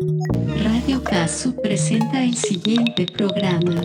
Radio Casu presenta el siguiente programa.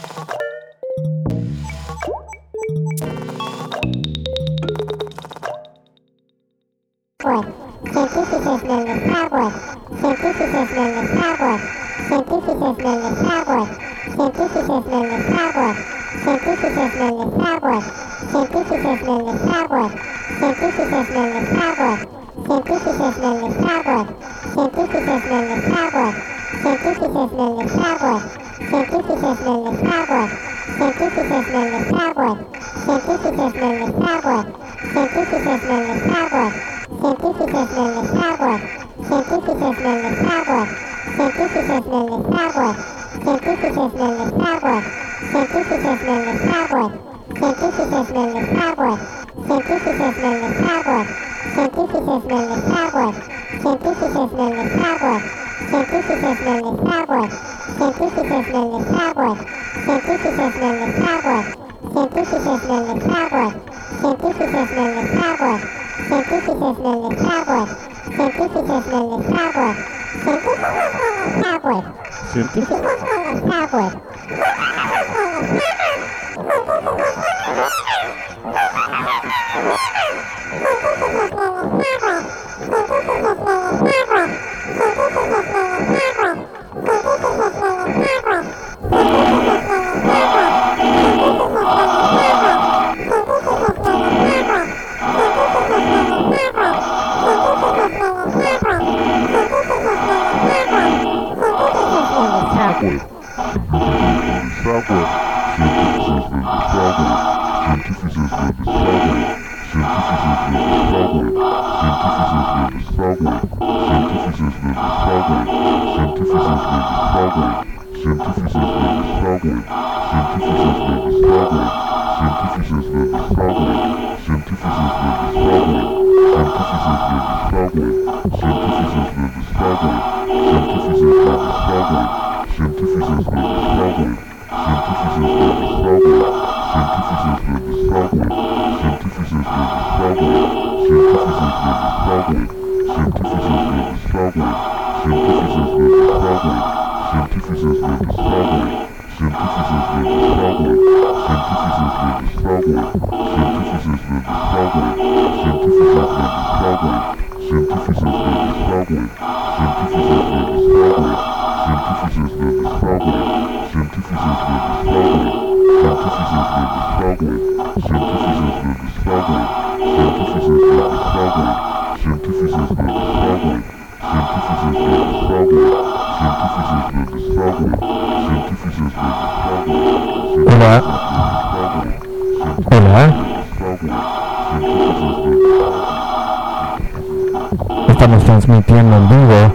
Estamos transmitiendo en vivo.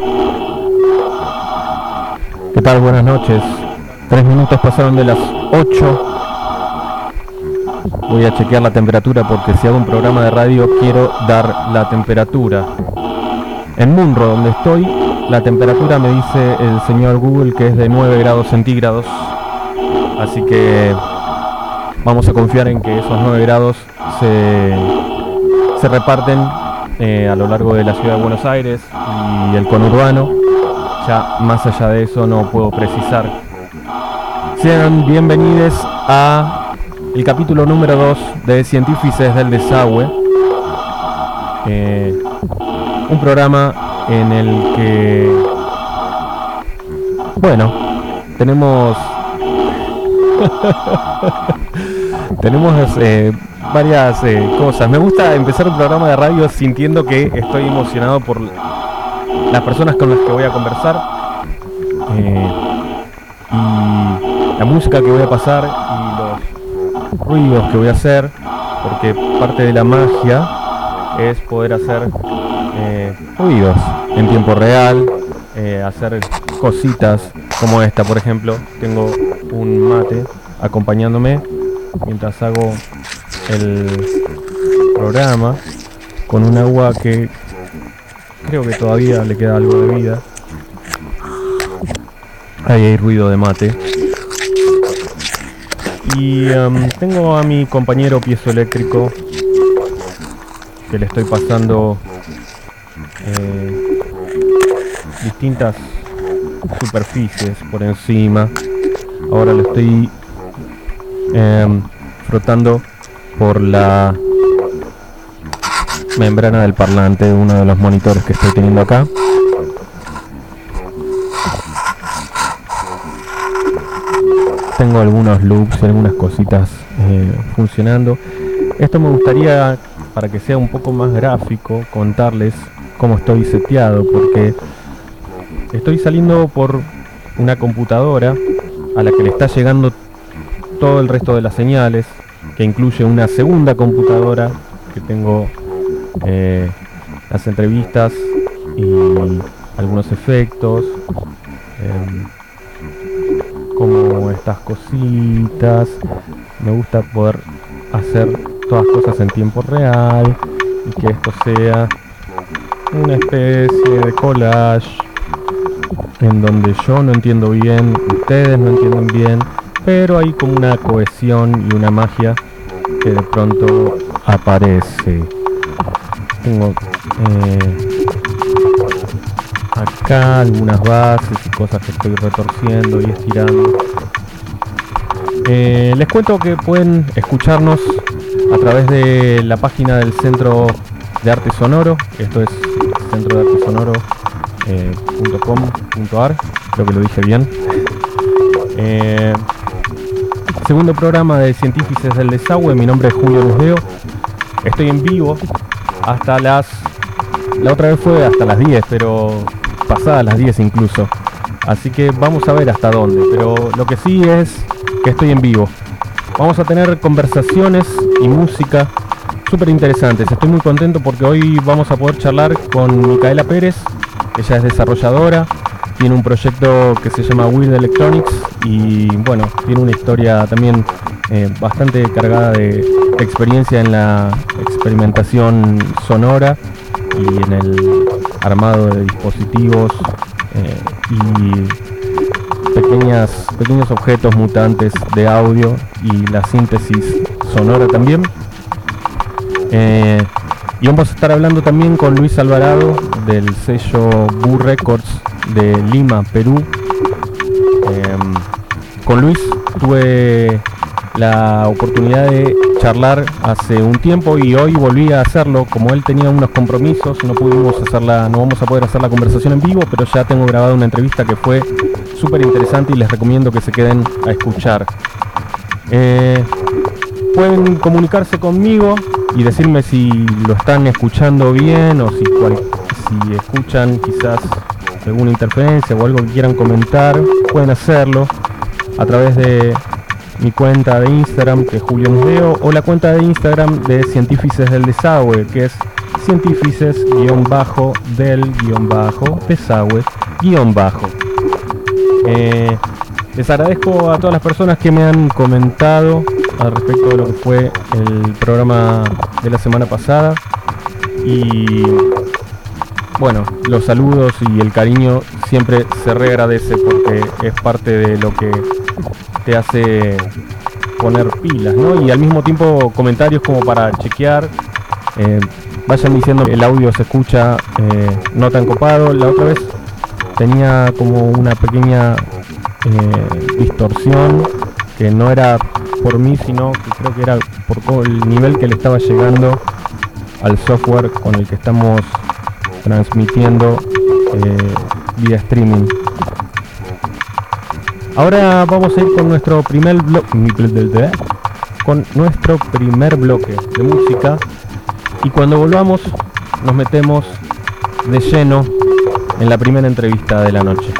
¿Qué tal? Buenas noches. 3 minutos pasaron de las 8. Voy a chequear la temperatura porque si hago un programa de radio quiero dar la temperatura. En Munro, donde estoy, la temperatura me dice el señor Google que es de 9 grados centígrados. Así que vamos a confiar en que esos 9 grados se reparten a lo largo de la ciudad de Buenos Aires y el conurbano. Ya más allá de eso no puedo precisar. Sean bienvenidos a el capítulo número 2 de Científices del Desagüe, un programa en el que, bueno, tenemos varias cosas. Me gusta empezar un programa de radio sintiendo que estoy emocionado por las personas con las que voy a conversar y la música que voy a pasar y los ruidos que voy a hacer, porque parte de la magia es poder hacer ruidos en tiempo real, hacer cositas como esta. Por ejemplo, tengo un mate acompañándome mientras hago el programa con un agua que creo que todavía le queda algo de vida. Ahí hay ruido de mate. Y tengo a mi compañero piezoeléctrico que le estoy pasando distintas superficies por encima. Ahora lo estoy frotando por la membrana del parlante de uno de los monitores que estoy teniendo acá. Tengo algunos loops y algunas cositas funcionando. Esto me gustaría, para que sea un poco más gráfico, contarles cómo estoy seteado, porque estoy saliendo por una computadora a la que le está llegando todo el resto de las señales, que incluye una segunda computadora que tengo las entrevistas y algunos efectos, como estas cositas. Me gusta poder hacer todas cosas en tiempo real y que esto sea una especie de collage en donde yo no entiendo bien, ustedes no entienden bien, pero hay como una cohesión y una magia que de pronto aparece. Tengo acá algunas bases y cosas que estoy retorciendo y estirando. Les cuento que pueden escucharnos a través de la página del Centro de Arte Sonoro. Esto es centrodeartesonoro.com.ar, creo que lo dije bien. Segundo programa de Científices del Desagüe. Mi nombre es Julio Musdeo. Estoy en vivo hasta la otra vez fue hasta las 10, pero pasadas las 10 incluso. Así que vamos a ver hasta dónde. Pero lo que sí es que estoy en vivo. Vamos a tener conversaciones y música súper interesantes. Estoy muy contento porque hoy vamos a poder charlar con Micaela Pérez. Ella es desarrolladora, tiene un proyecto que se llama Weird Electronics y bueno, tiene una historia también bastante cargada de experiencia en la experimentación sonora y en el armado de dispositivos y pequeños objetos mutantes de audio y la síntesis sonora también. Y vamos a estar hablando también con Luis Alvarado del sello Boo Records de Lima, Perú. Con Luis tuve la oportunidad de charlar hace un tiempo y hoy volví a hacerlo. Como él tenía unos compromisos, no vamos a poder hacer la conversación en vivo, pero ya tengo grabada una entrevista que fue súper interesante y les recomiendo que se queden a escuchar. Pueden comunicarse conmigo y decirme si lo están escuchando bien o si escuchan quizás alguna interferencia o algo que quieran comentar. Pueden hacerlo a través de mi cuenta de Instagram, que es Julio Musdeo, o la cuenta de Instagram de Científices del Desagüe, que es científices-del-desagüe-. Les agradezco a todas las personas que me han comentado al respecto de lo que fue el programa de la semana pasada y bueno, los saludos y el cariño siempre se reagradece porque es parte de lo que te hace poner pilas, ¿no? Y al mismo tiempo comentarios como para chequear, vayan diciendo que el audio se escucha no tan copado. La otra vez tenía como una pequeña distorsión que no era por mí, sino que creo que era por todo el nivel que le estaba llegando al software con el que estamos transmitiendo vía streaming. Ahora vamos a ir con nuestro primer bloque de música y cuando volvamos nos metemos de lleno en la primera entrevista de la noche.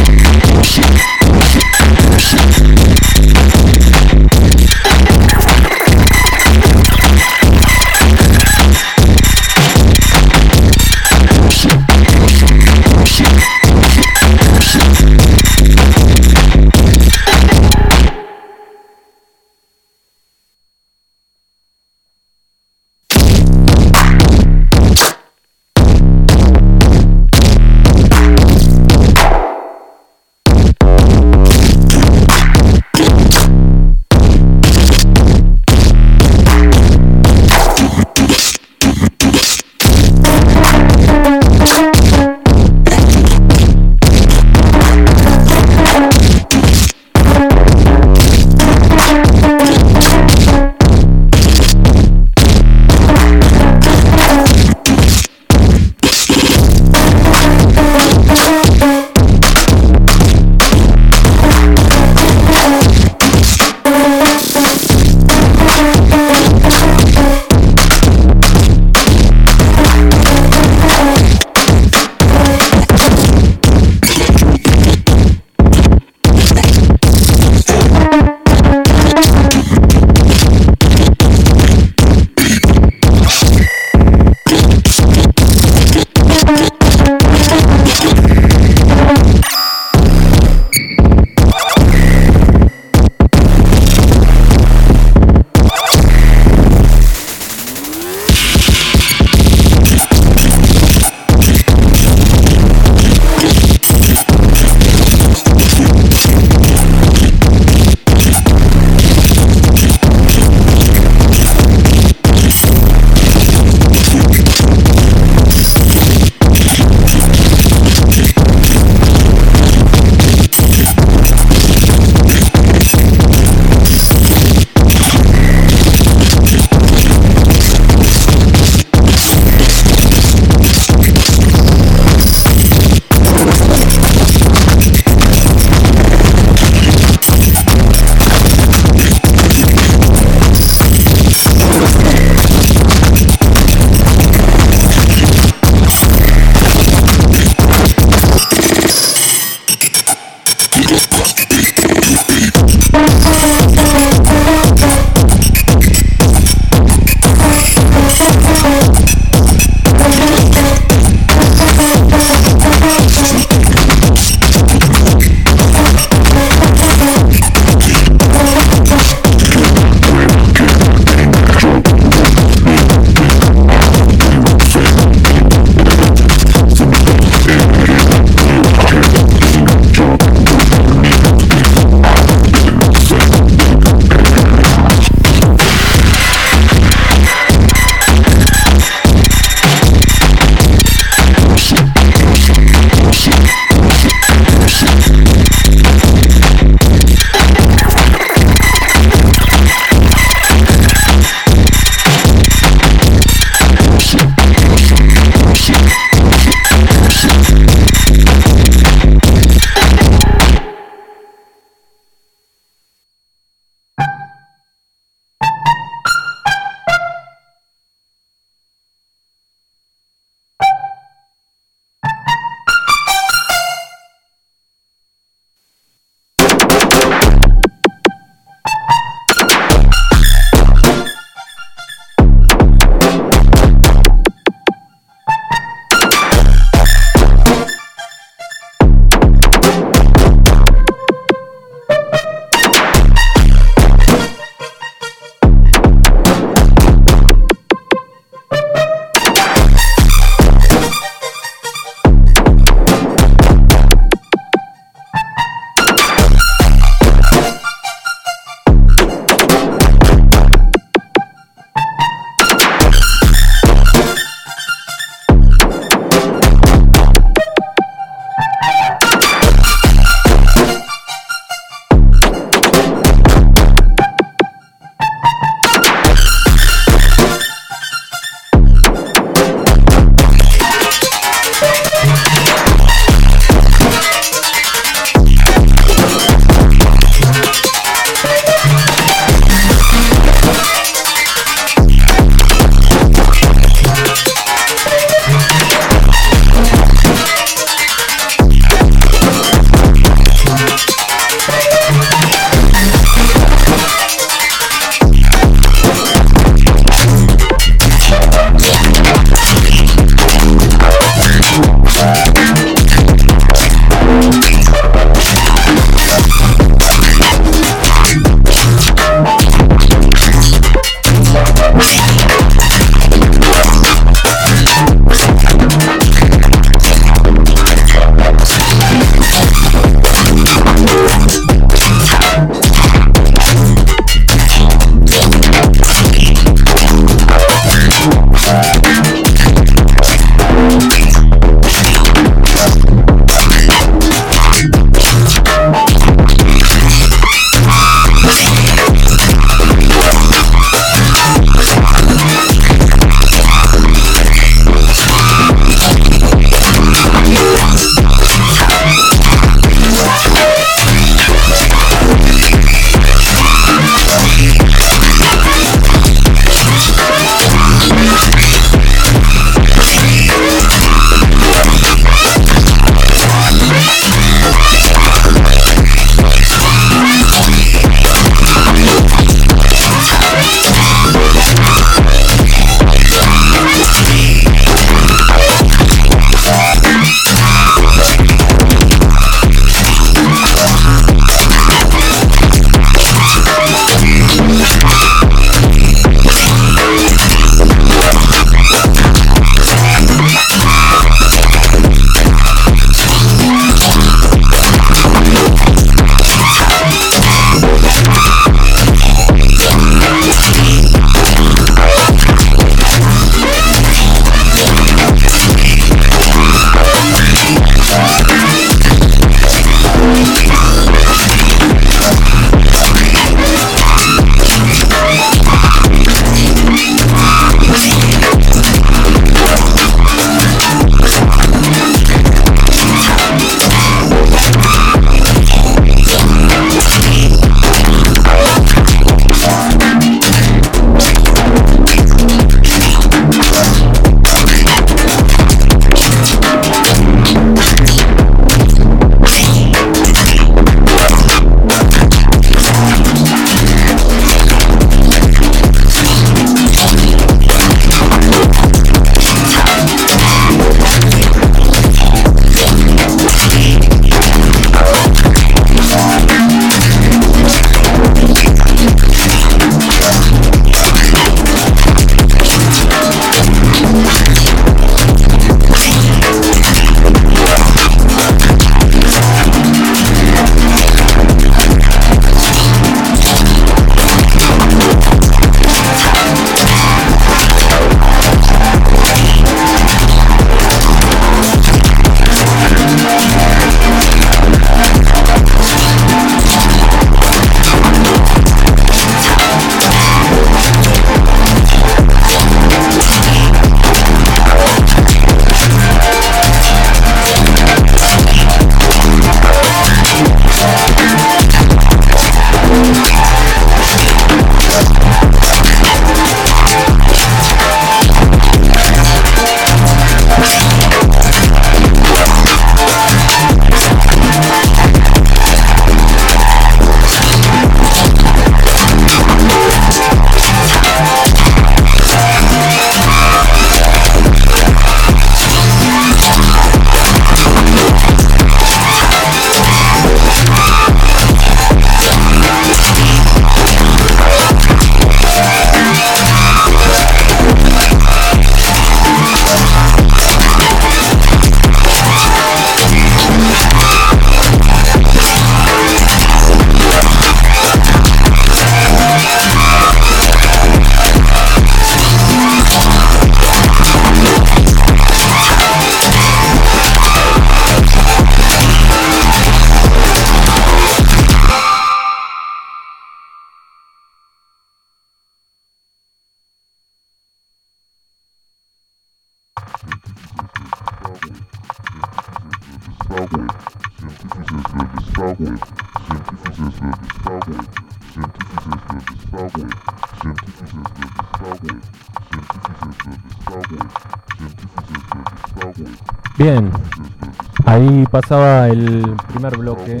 Bien, ahí pasaba el primer bloque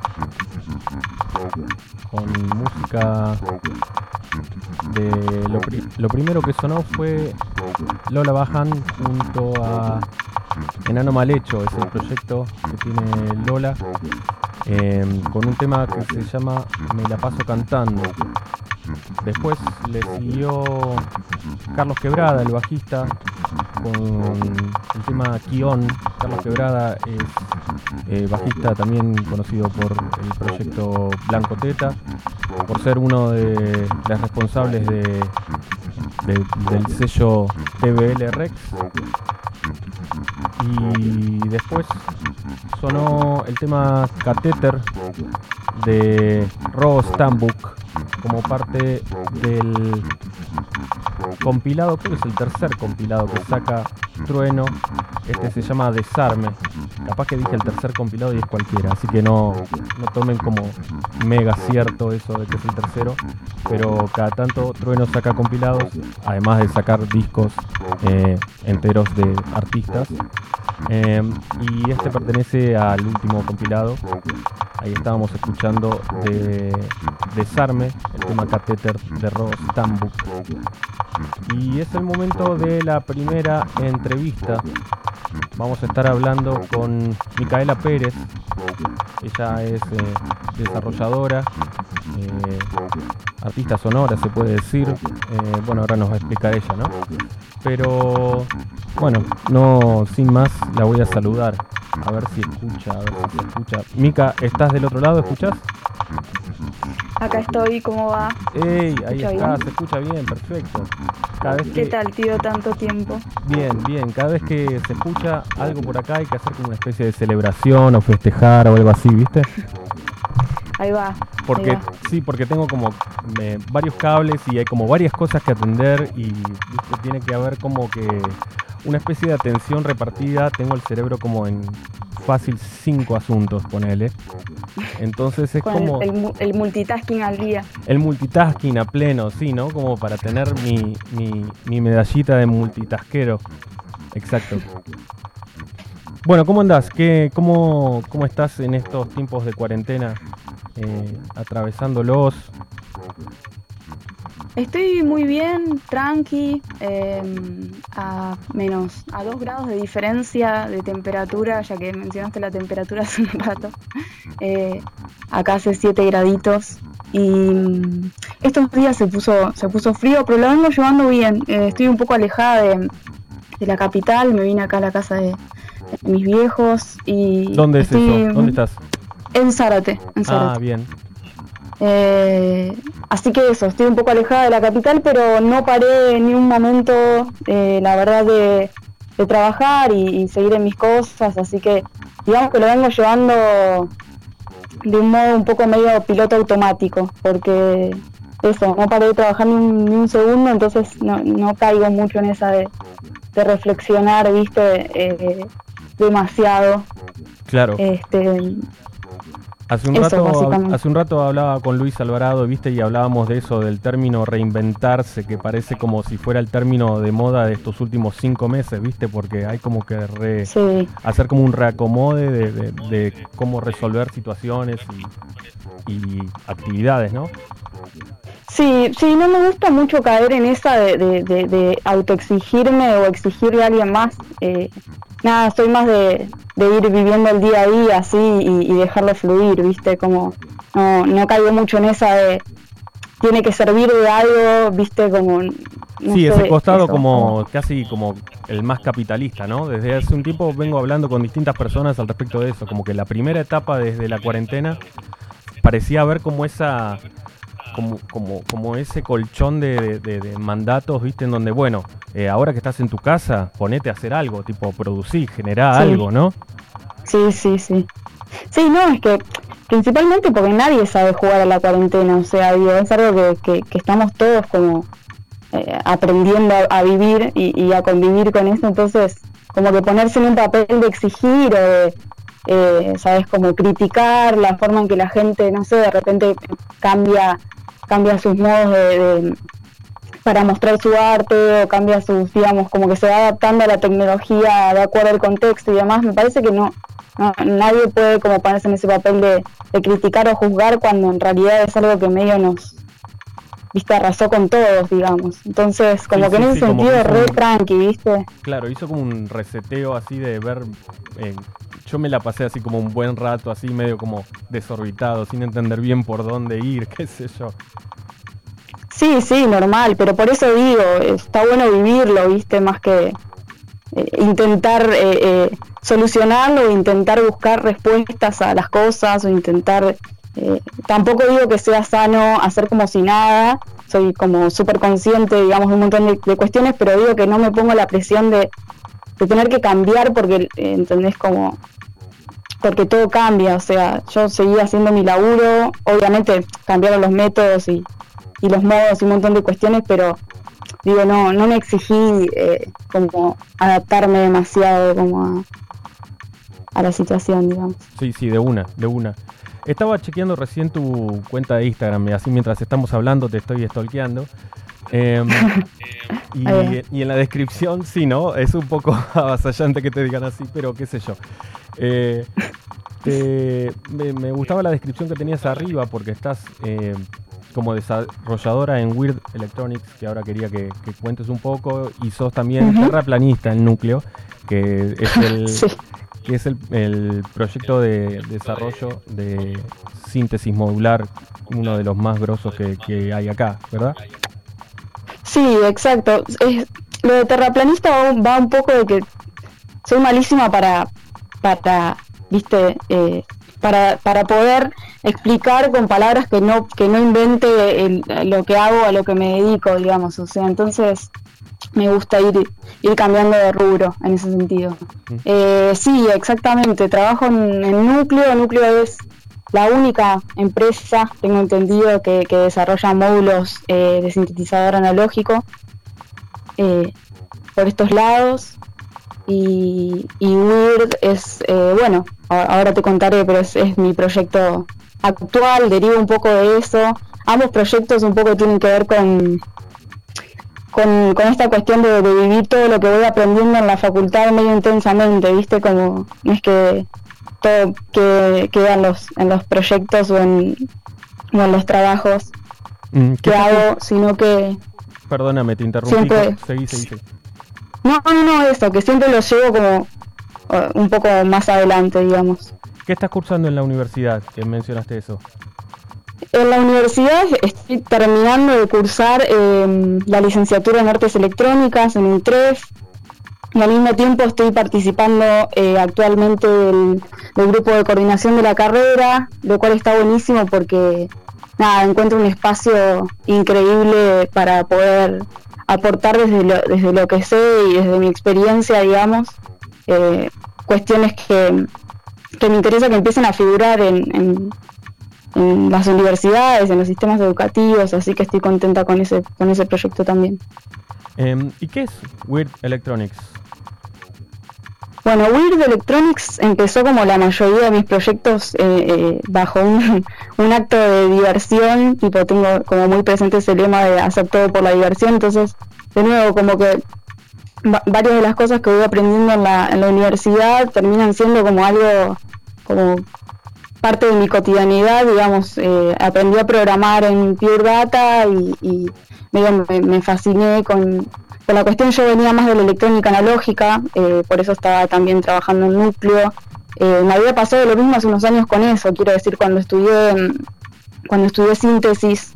con música de lo primero que sonó fue Lola Bajan junto a Enano Malhecho, es el proyecto que tiene Lola, con un tema que se llama Me la paso cantando. Después le siguió Carlos Quebrada, el bajista, con el tema Kion. Carlos Quebrada es bajista también conocido por el proyecto Blanco Teta, por ser uno de los responsables del sello TBL Rex. Y después sonó el tema Catéter de Robo Stambuk como parte del compilado, creo que es el tercer compilado que saca Trueno. Este se llama Desarme. Capaz que dije el tercer compilado y es cualquiera, así que no tomen como mega cierto eso de que es el tercero, pero cada tanto Trueno saca compilados, además de sacar discos enteros de artistas. Y este pertenece al último compilado. Ahí estábamos escuchando de Desarme, el tema Catéter de Ross Stambuk. Y es el momento de la primera entrevista. Vamos a estar hablando con Micaela Pérez. Ella es desarrolladora, artista sonora se puede decir. Bueno, ahora nos va a explicar ella, ¿no? Pero bueno, no sin más, la voy a saludar. A ver si escucha, a ver si se escucha. Mica, ¿estás del otro lado? ¿Escuchás? Acá estoy, ¿cómo va? ¡Ey! Ahí está, bien? se escucha bien, perfecto. Cada vez ¿Qué tal, tío? Tanto tiempo. Bien, cada vez que se escucha algo por acá hay que hacer como una especie de celebración o festejar o algo así, ¿viste? Ahí va. Porque ahí va. sí, porque tengo como varios cables y hay como varias cosas que atender y ¿viste? Tiene que haber como que una especie de atención repartida. Tengo el cerebro como en fácil 5 asuntos, ponele. Entonces es Con como el multitasking al día. el multitasking a pleno, sí, ¿no? Como para tener mi medallita de multitaskero. Exacto. Bueno, ¿cómo andás? ¿Cómo estás en estos tiempos de cuarentena? Atravesándolos. Estoy muy bien, tranqui, a 2 grados de diferencia de temperatura, ya que mencionaste la temperatura hace un rato. Acá hace 7 graditos y estos días se puso frío, pero lo vengo llevando bien. Estoy un poco alejada de la capital, me vine acá a la casa de mis viejos y... ¿Dónde es eso? ¿Dónde estás? En Zárate. Ah, bien. Así que eso, estoy un poco alejada de la capital, pero no paré ni un momento, la verdad, de trabajar y seguir en mis cosas, así que digamos que lo vengo llevando de un modo un poco medio piloto automático, porque eso, no paré de trabajar ni un segundo, entonces no caigo mucho en esa de reflexionar, viste, demasiado. Claro. Hace un rato hablaba con Luis Alvarado, ¿viste? Y hablábamos de eso, del término reinventarse, que parece como si fuera el término de moda de estos últimos 5 meses, ¿viste? Porque hay como que hacer como un reacomode de cómo resolver situaciones y actividades, ¿no? Sí, no me gusta mucho caer en esa de autoexigirme o exigirle a alguien más. Nada, soy más de ir viviendo el día a día así y dejarlo fluir, ¿viste? Como no caigo mucho en esa de tiene que servir de algo, ¿viste? Como no sí, sé, ese costado eso, como casi como el más capitalista, ¿no? Desde hace un tiempo vengo hablando con distintas personas al respecto de eso, como que la primera etapa desde la cuarentena parecía haber como esa... Como ese colchón de mandatos, ¿viste? En donde, bueno, ahora que estás en tu casa, ponete a hacer algo, tipo producir, generar algo, ¿no? Sí. Sí, no, es que principalmente porque nadie sabe jugar a la cuarentena, o sea, digo, es algo que estamos todos como aprendiendo a vivir y a convivir con eso. Entonces, como que ponerse en un papel de exigir o de, ¿sabes? Como criticar la forma en que la gente, no sé, de repente cambia sus modos para mostrar su arte, o cambia sus, digamos, como que se va adaptando a la tecnología de acuerdo al contexto y demás. Me parece que nadie puede como ponerse en ese papel de criticar o juzgar cuando en realidad es algo que medio arrasó con todos, digamos. Entonces, como que en ese sentido re tranqui, ¿viste? Claro, hizo como un reseteo así de ver... yo me la pasé así como un buen rato, así medio como desorbitado, sin entender bien por dónde ir, qué sé yo. Sí, normal, pero por eso digo, está bueno vivirlo, ¿viste? Más que intentar solucionarlo o intentar buscar respuestas a las cosas o intentar... tampoco digo que sea sano hacer como si nada, soy como súper consciente, digamos, de un montón de cuestiones, pero digo que no me pongo la presión de tener que cambiar porque, ¿entendés? Como... porque todo cambia, o sea, yo seguí haciendo mi laburo, obviamente cambiaron los métodos y los modos y un montón de cuestiones, pero digo, no me exigí como adaptarme demasiado como a la situación, digamos. Sí, de una. Estaba chequeando recién tu cuenta de Instagram, y así mientras estamos hablando te estoy stalkeando. Y en la descripción, sí, ¿no? Es un poco avasallante que te digan así, pero qué sé yo. Me gustaba la descripción que tenías arriba porque estás como desarrolladora en Weird Electronics, que ahora quería que cuentes un poco, y sos también terraplanista en Núcleo, que es el... sí. Que es el proyecto de desarrollo de síntesis modular, uno de los más grosos que hay acá, ¿verdad? Sí, exacto. Lo de terraplanista va un poco de que soy malísima para ¿viste? Para poder explicar con palabras que no invente lo que hago, a lo que me dedico, digamos. O sea, entonces... me gusta ir cambiando de rubro en ese sentido. Sí, exactamente. Trabajo en Núcleo. Núcleo es la única empresa, tengo entendido, que desarrolla módulos de sintetizador analógico por estos lados. Y Weird es, bueno, ahora te contaré, pero es mi proyecto actual, deriva un poco de eso. Ambos proyectos un poco tienen que ver con esta cuestión de vivir todo lo que voy aprendiendo en la facultad medio intensamente, ¿viste? Como no es que todo queda en los proyectos o en los trabajos que hago, sino que... Perdóname, te interrumpí. Siempre... Seguí. No, eso, que siempre lo llevo como un poco más adelante, digamos. ¿Qué estás cursando en la universidad? Que mencionaste eso. En la universidad estoy terminando de cursar la licenciatura en Artes Electrónicas en INTREF y al mismo tiempo estoy participando actualmente del grupo de coordinación de la carrera, lo cual está buenísimo porque encuentro un espacio increíble para poder aportar desde lo que sé y desde mi experiencia, digamos, cuestiones que me interesa que empiecen a figurar en las universidades, en los sistemas educativos, así que estoy contenta con ese proyecto también. ¿Y qué es Weird Electronics? Bueno, Weird Electronics empezó como la mayoría de mis proyectos bajo un acto de diversión, tipo tengo como muy presente ese lema de hacer todo por la diversión, entonces de nuevo como que varias de las cosas que voy aprendiendo en la universidad terminan siendo como algo como parte de mi cotidianidad, digamos. Aprendí a programar en Pure Data y me fasciné con la cuestión. Yo venía más de la electrónica analógica, por eso estaba también trabajando en Núcleo. Me había pasado lo mismo hace unos años con eso, quiero decir, cuando estudié síntesis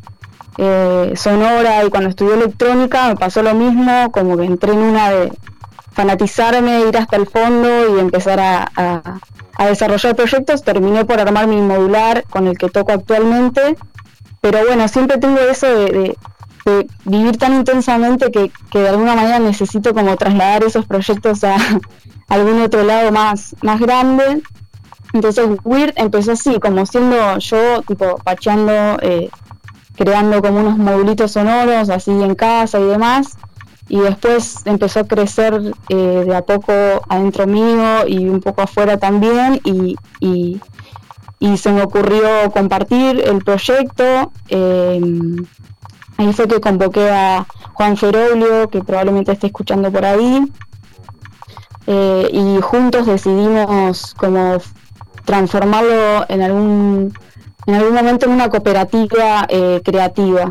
sonora y cuando estudié electrónica me pasó lo mismo, como que entré en una de fanatizarme, ir hasta el fondo y empezar a desarrollar proyectos. Terminé por armar mi modular con el que toco actualmente, pero bueno, siempre tengo eso de vivir tan intensamente que de alguna manera necesito como trasladar esos proyectos a algún otro lado más grande. Entonces Weird empezó así, como siendo yo, tipo pacheando creando como unos modulitos sonoros así en casa y demás, y después empezó a crecer de a poco adentro mío y un poco afuera también, y se me ocurrió compartir el proyecto. Ahí fue que convoqué a Juan Feroglio, que probablemente esté escuchando por ahí, y juntos decidimos como transformarlo en algún momento en una cooperativa creativa.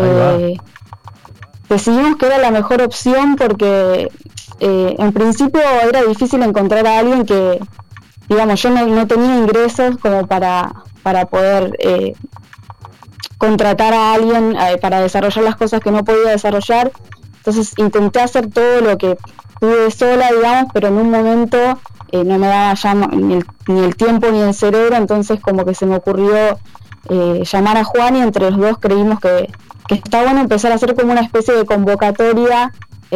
Decidimos que era la mejor opción porque en principio era difícil encontrar a alguien que, digamos, yo no tenía ingresos como para poder contratar a alguien para desarrollar las cosas que no podía desarrollar. Entonces intenté hacer todo lo que pude sola, digamos, pero en un momento no me daba ya ni el tiempo ni el cerebro, entonces como que se me ocurrió llamar a Juan, y entre los dos creímos que está bueno empezar a hacer como una especie de convocatoria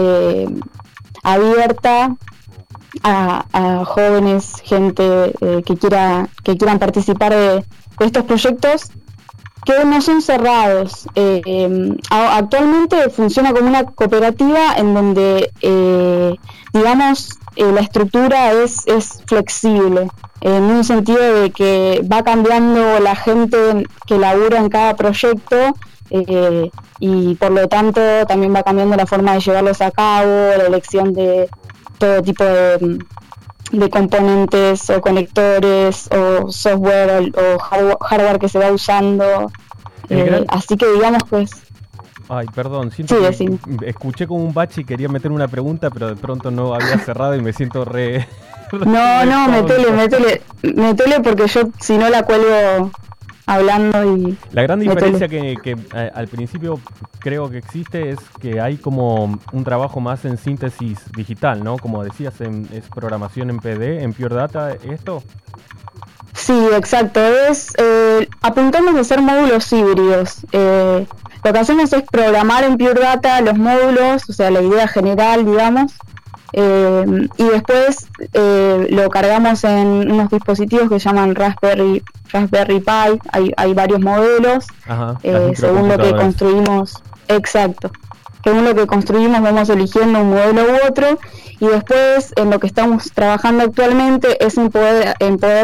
abierta a jóvenes, gente que quieran participar de estos proyectos que no son cerrados. Actualmente funciona como una cooperativa en donde, digamos, la estructura es flexible, en un sentido de que va cambiando la gente que labura en cada proyecto, y por lo tanto también va cambiando la forma de llevarlos a cabo, la elección de todo tipo de componentes o conectores o software o hardware que se va usando, así que digamos que Ay, perdón, siento que escuché como un bache y quería meter una pregunta, pero de pronto no había cerrado y me siento re... No, metele porque yo si no la cuelgo hablando y... La gran diferencia que al principio creo que existe es que hay como un trabajo más en síntesis digital, ¿no? Como decías, es programación en PD, en Pure Data, ¿esto? Sí, exacto, apuntamos a hacer módulos híbridos. Lo que hacemos es programar en Pure Data los módulos, o sea, la idea general, digamos, y después lo cargamos en unos dispositivos que se llaman Raspberry Pi. Hay varios modelos. Ajá, según lo que construimos. Exacto. Según lo que construimos vamos eligiendo un modelo u otro, y después en lo que estamos trabajando actualmente es en poder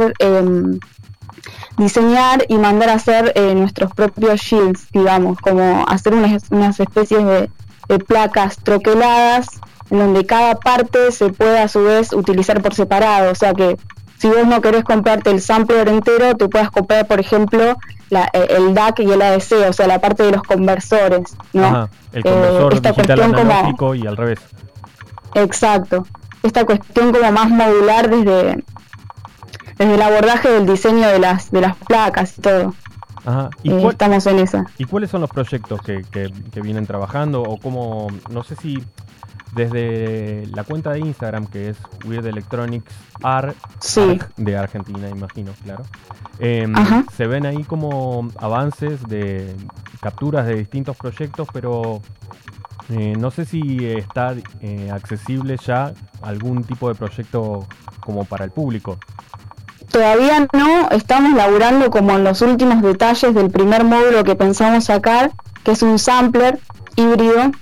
diseñar y mandar a hacer nuestros propios shields, digamos, como hacer unas especies de placas troqueladas en donde cada parte se puede a su vez utilizar por separado, o sea que si vos no querés comprarte el sampler entero, te puedas comprar, por ejemplo, el DAC y el ADC, o sea, la parte de los conversores, ¿no? Ajá, el conversor digital analógico y al revés. Exacto. Esta cuestión como más modular desde el abordaje del diseño de las placas y todo. Ajá. Estamos en esa. ¿Y cuáles son los proyectos que vienen trabajando? O cómo, no sé si desde la cuenta de Instagram, que es Weird Electronics Arg, sí, de Argentina, imagino, claro. Se ven ahí como avances de capturas de distintos proyectos, pero no sé si está accesible ya algún tipo de proyecto como para el público. Todavía no, estamos laburando como en los últimos detalles del primer módulo que pensamos sacar, que es un sampler híbrido.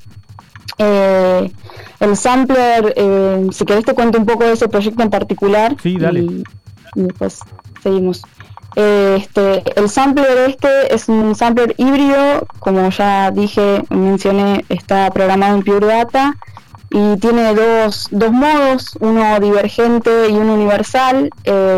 El sampler, si querés te cuento un poco de ese proyecto en particular. Sí, dale. Y después seguimos. El sampler es un sampler híbrido, como ya mencioné, está programado en Pure Data y tiene dos modos, uno divergente y uno universal,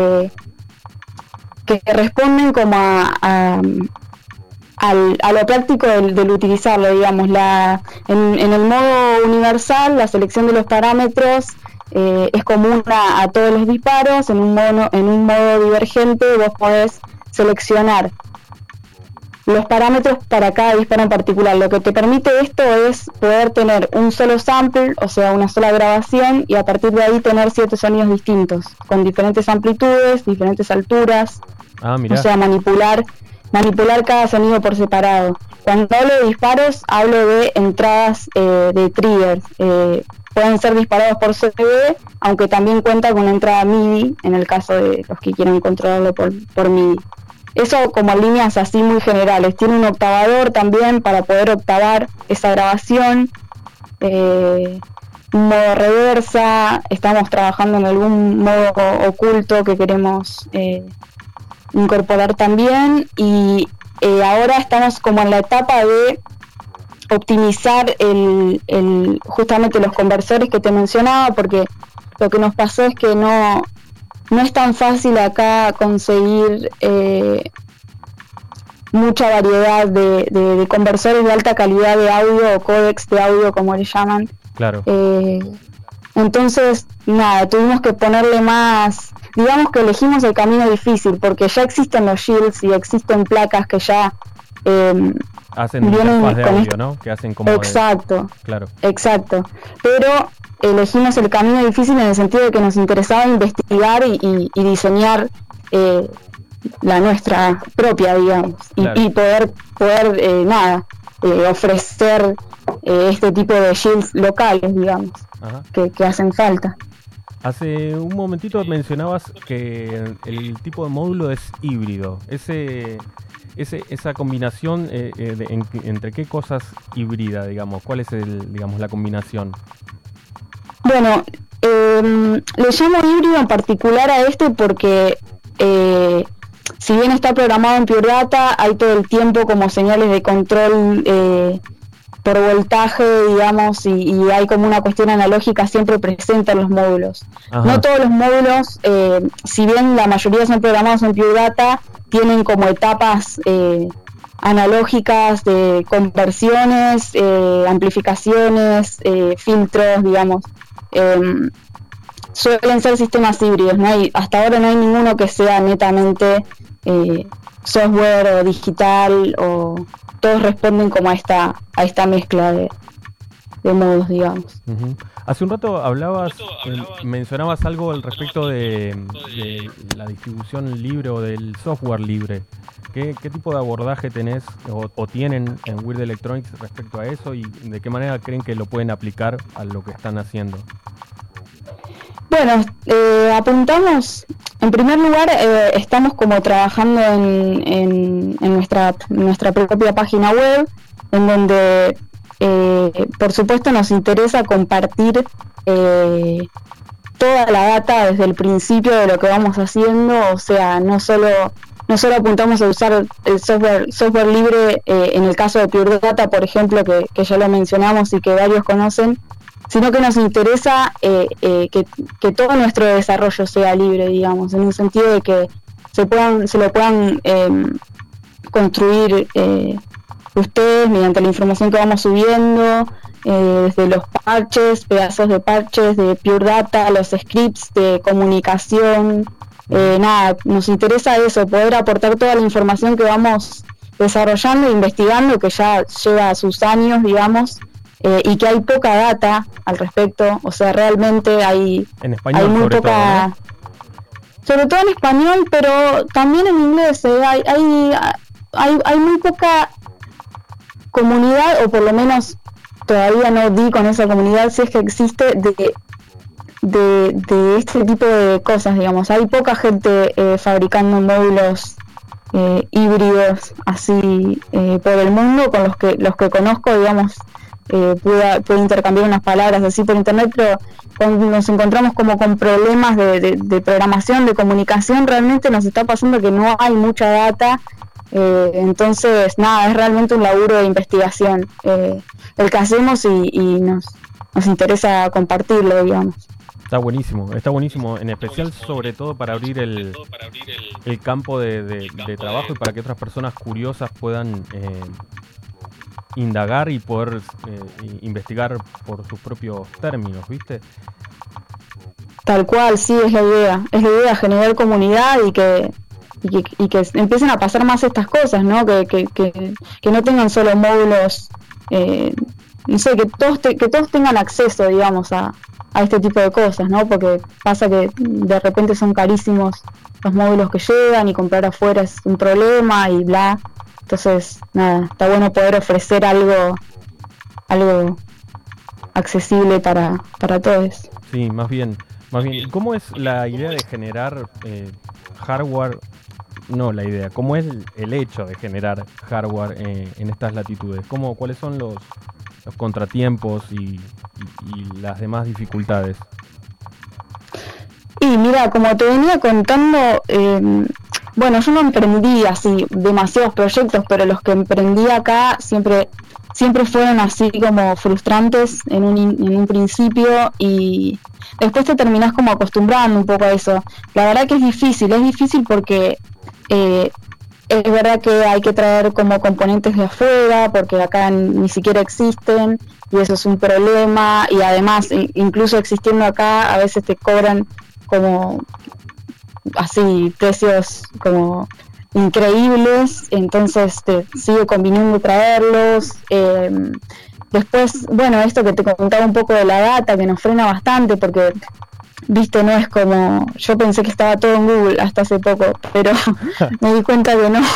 que responden como a lo práctico del utilizarlo, digamos. En el modo universal, la selección de los parámetros es común a todos los disparos. En un modo divergente vos podés seleccionar los parámetros para cada disparo en particular. Lo que te permite esto es poder tener un solo sample, o sea, una sola grabación, y a partir de ahí tener 7 sonidos distintos, con diferentes amplitudes, diferentes alturas. Mirá. O sea, manipular cada sonido por separado. Cuando hablo de disparos, hablo de entradas de triggers. Pueden ser disparados por CD, aunque también cuenta con una entrada MIDI, en el caso de los que quieran controlarlo por MIDI. eso como líneas así muy generales. Tiene un octavador también para poder octavar esa grabación. Un modo reversa, estamos trabajando en algún modo oculto que queremos incorporar también, y ahora estamos como en la etapa de optimizar justamente los conversores que te mencionaba, porque lo que nos pasó es que no es tan fácil acá conseguir mucha variedad de conversores de alta calidad de audio o códecs de audio, como le llaman. Claro. Entonces, nada, tuvimos que ponerle más, digamos que elegimos el camino difícil, porque ya existen los shields y existen placas que ya hacen interfaz de audio, ¿no? Que hacen como exacto, claro. Exacto, pero elegimos el camino difícil en el sentido de que nos interesaba investigar y diseñar la nuestra propia, digamos, claro. y poder ofrecer este tipo de shields locales, digamos, que hacen falta. Hace un momentito mencionabas que el tipo de módulo es híbrido. Esa combinación entre qué cosas híbrida, digamos, ¿cuál es la combinación? Bueno, le llamo híbrido en particular a este porque si bien está programado en Pure Data, hay todo el tiempo como señales de control por voltaje, digamos, y hay como una cuestión analógica siempre presente en los módulos. Ajá. No todos los módulos, si bien la mayoría son programados en Pure Data, tienen como etapas analógicas de conversiones, amplificaciones, filtros, digamos. Suelen ser sistemas híbridos, hasta ahora no hay ninguno que sea netamente software o digital, o todos responden como a esta mezcla de modos, digamos. Uh-huh. Hace un rato mencionabas algo al respecto de la distribución libre o del software libre. ¿Qué tipo de abordaje tenés o tienen en Weird Electronics respecto a eso, y de qué manera creen que lo pueden aplicar a lo que están haciendo? Bueno, apuntamos, en primer lugar, estamos como trabajando en nuestra propia página web, en donde por supuesto nos interesa compartir toda la data desde el principio de lo que vamos haciendo. O sea, no solo apuntamos a usar el software libre en el caso de Pure Data, por ejemplo, que ya lo mencionamos y que varios conocen, sino que nos interesa que todo nuestro desarrollo sea libre, digamos, en el sentido de que se lo puedan construir ustedes mediante la información que vamos subiendo, desde los parches, pedazos de parches de Pure Data, los scripts de comunicación. Nos interesa eso, poder aportar toda la información que vamos desarrollando e investigando, que ya lleva sus años, digamos, y que hay poca data al respecto. O sea, realmente hay muy poca, ¿no? Sobre todo en español, pero también en inglés. Hay muy poca comunidad, o por lo menos todavía no di con esa comunidad, si es que existe, de este tipo de cosas, digamos. Hay poca gente fabricando módulos híbridos así por el mundo. Con los que conozco, digamos, pude intercambiar unas palabras así por internet, pero cuando nos encontramos como con problemas de programación, de comunicación, realmente nos está pasando que no hay mucha data. Entonces, es realmente un laburo de investigación el que hacemos, y nos interesa compartirlo, digamos. Está buenísimo, en especial sobre todo para abrir el campo de trabajo, y para que otras personas curiosas puedan indagar y poder investigar por sus propios términos, ¿viste? Tal cual, sí, es la idea, generar comunidad y que empiecen a pasar más estas cosas, ¿no? Que no tengan solo módulos, no sé, que todos tengan acceso, digamos, a este tipo de cosas, ¿no? Porque pasa que de repente son carísimos los módulos que llegan, y comprar afuera es un problema y bla. Entonces, está bueno poder ofrecer algo accesible para todos. Sí, más bien, ¿cómo es la idea de generar hardware no la idea, cómo es el hecho de generar hardware en estas latitudes, cuáles son los contratiempos y las demás dificultades. Y mira, como te venía contando, bueno, yo no emprendí así demasiados proyectos, pero los que emprendí acá siempre fueron así como frustrantes en un principio, y después te terminás como acostumbrando un poco a eso. La verdad que es difícil porque es verdad que hay que traer como componentes de afuera, porque acá ni siquiera existen, y eso es un problema, y además, incluso existiendo acá, a veces te cobran como así precios como increíbles, entonces te sigue conviniendo traerlos. Después, bueno, esto que te contaba un poco de la data, que nos frena bastante, porque viste, no es como, yo pensé que estaba todo en Google hasta hace poco, pero me di cuenta que no.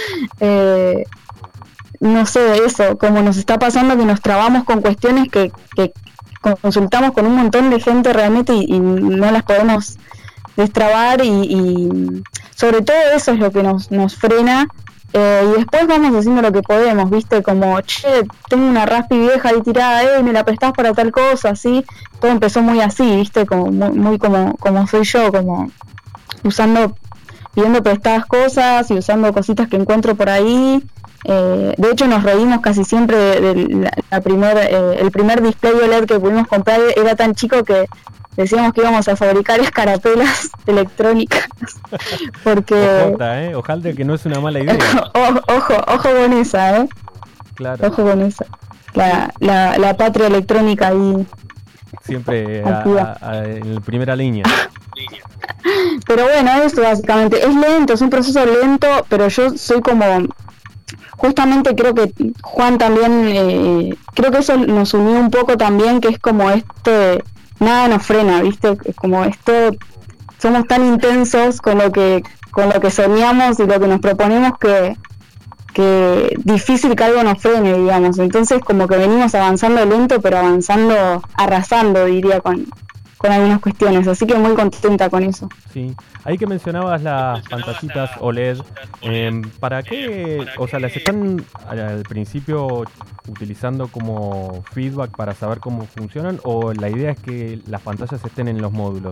No sé, eso, como nos está pasando, que nos trabamos con cuestiones que consultamos con un montón de gente realmente y no las podemos destrabar, y sobre todo eso es lo que nos frena. Y después vamos haciendo lo que podemos, viste, como, che, tengo una Raspi vieja ahí tirada, me la prestás para tal cosa, así. Todo empezó muy así, viste, como muy como soy yo, como pidiendo prestadas cosas y usando cositas que encuentro por ahí. De hecho, nos reímos casi siempre de el primer display OLED que pudimos comprar. Era tan chico que decíamos que íbamos a fabricar escarapelas electrónicas, porque ojalá que no es una mala idea. ojo con esa, Claro. Ojo con esa. La patria electrónica ahí siempre en primera línea. Pero bueno, eso básicamente es lento, es un proceso lento, pero yo soy como, justamente creo que Juan también, creo que eso nos unió un poco también, que es como nada nos frena, viste, como somos tan intensos con lo que soñamos y lo que nos proponemos, que difícil que algo nos frene, digamos. Entonces como que venimos avanzando lento, pero avanzando, arrasando, diría, con algunas cuestiones, así que muy contenta con eso. Sí, ahí que mencionabas las pantallitas OLED, ¿para qué? O sea, ¿las están al principio utilizando como feedback para saber cómo funcionan, o la idea es que las pantallas estén en los módulos?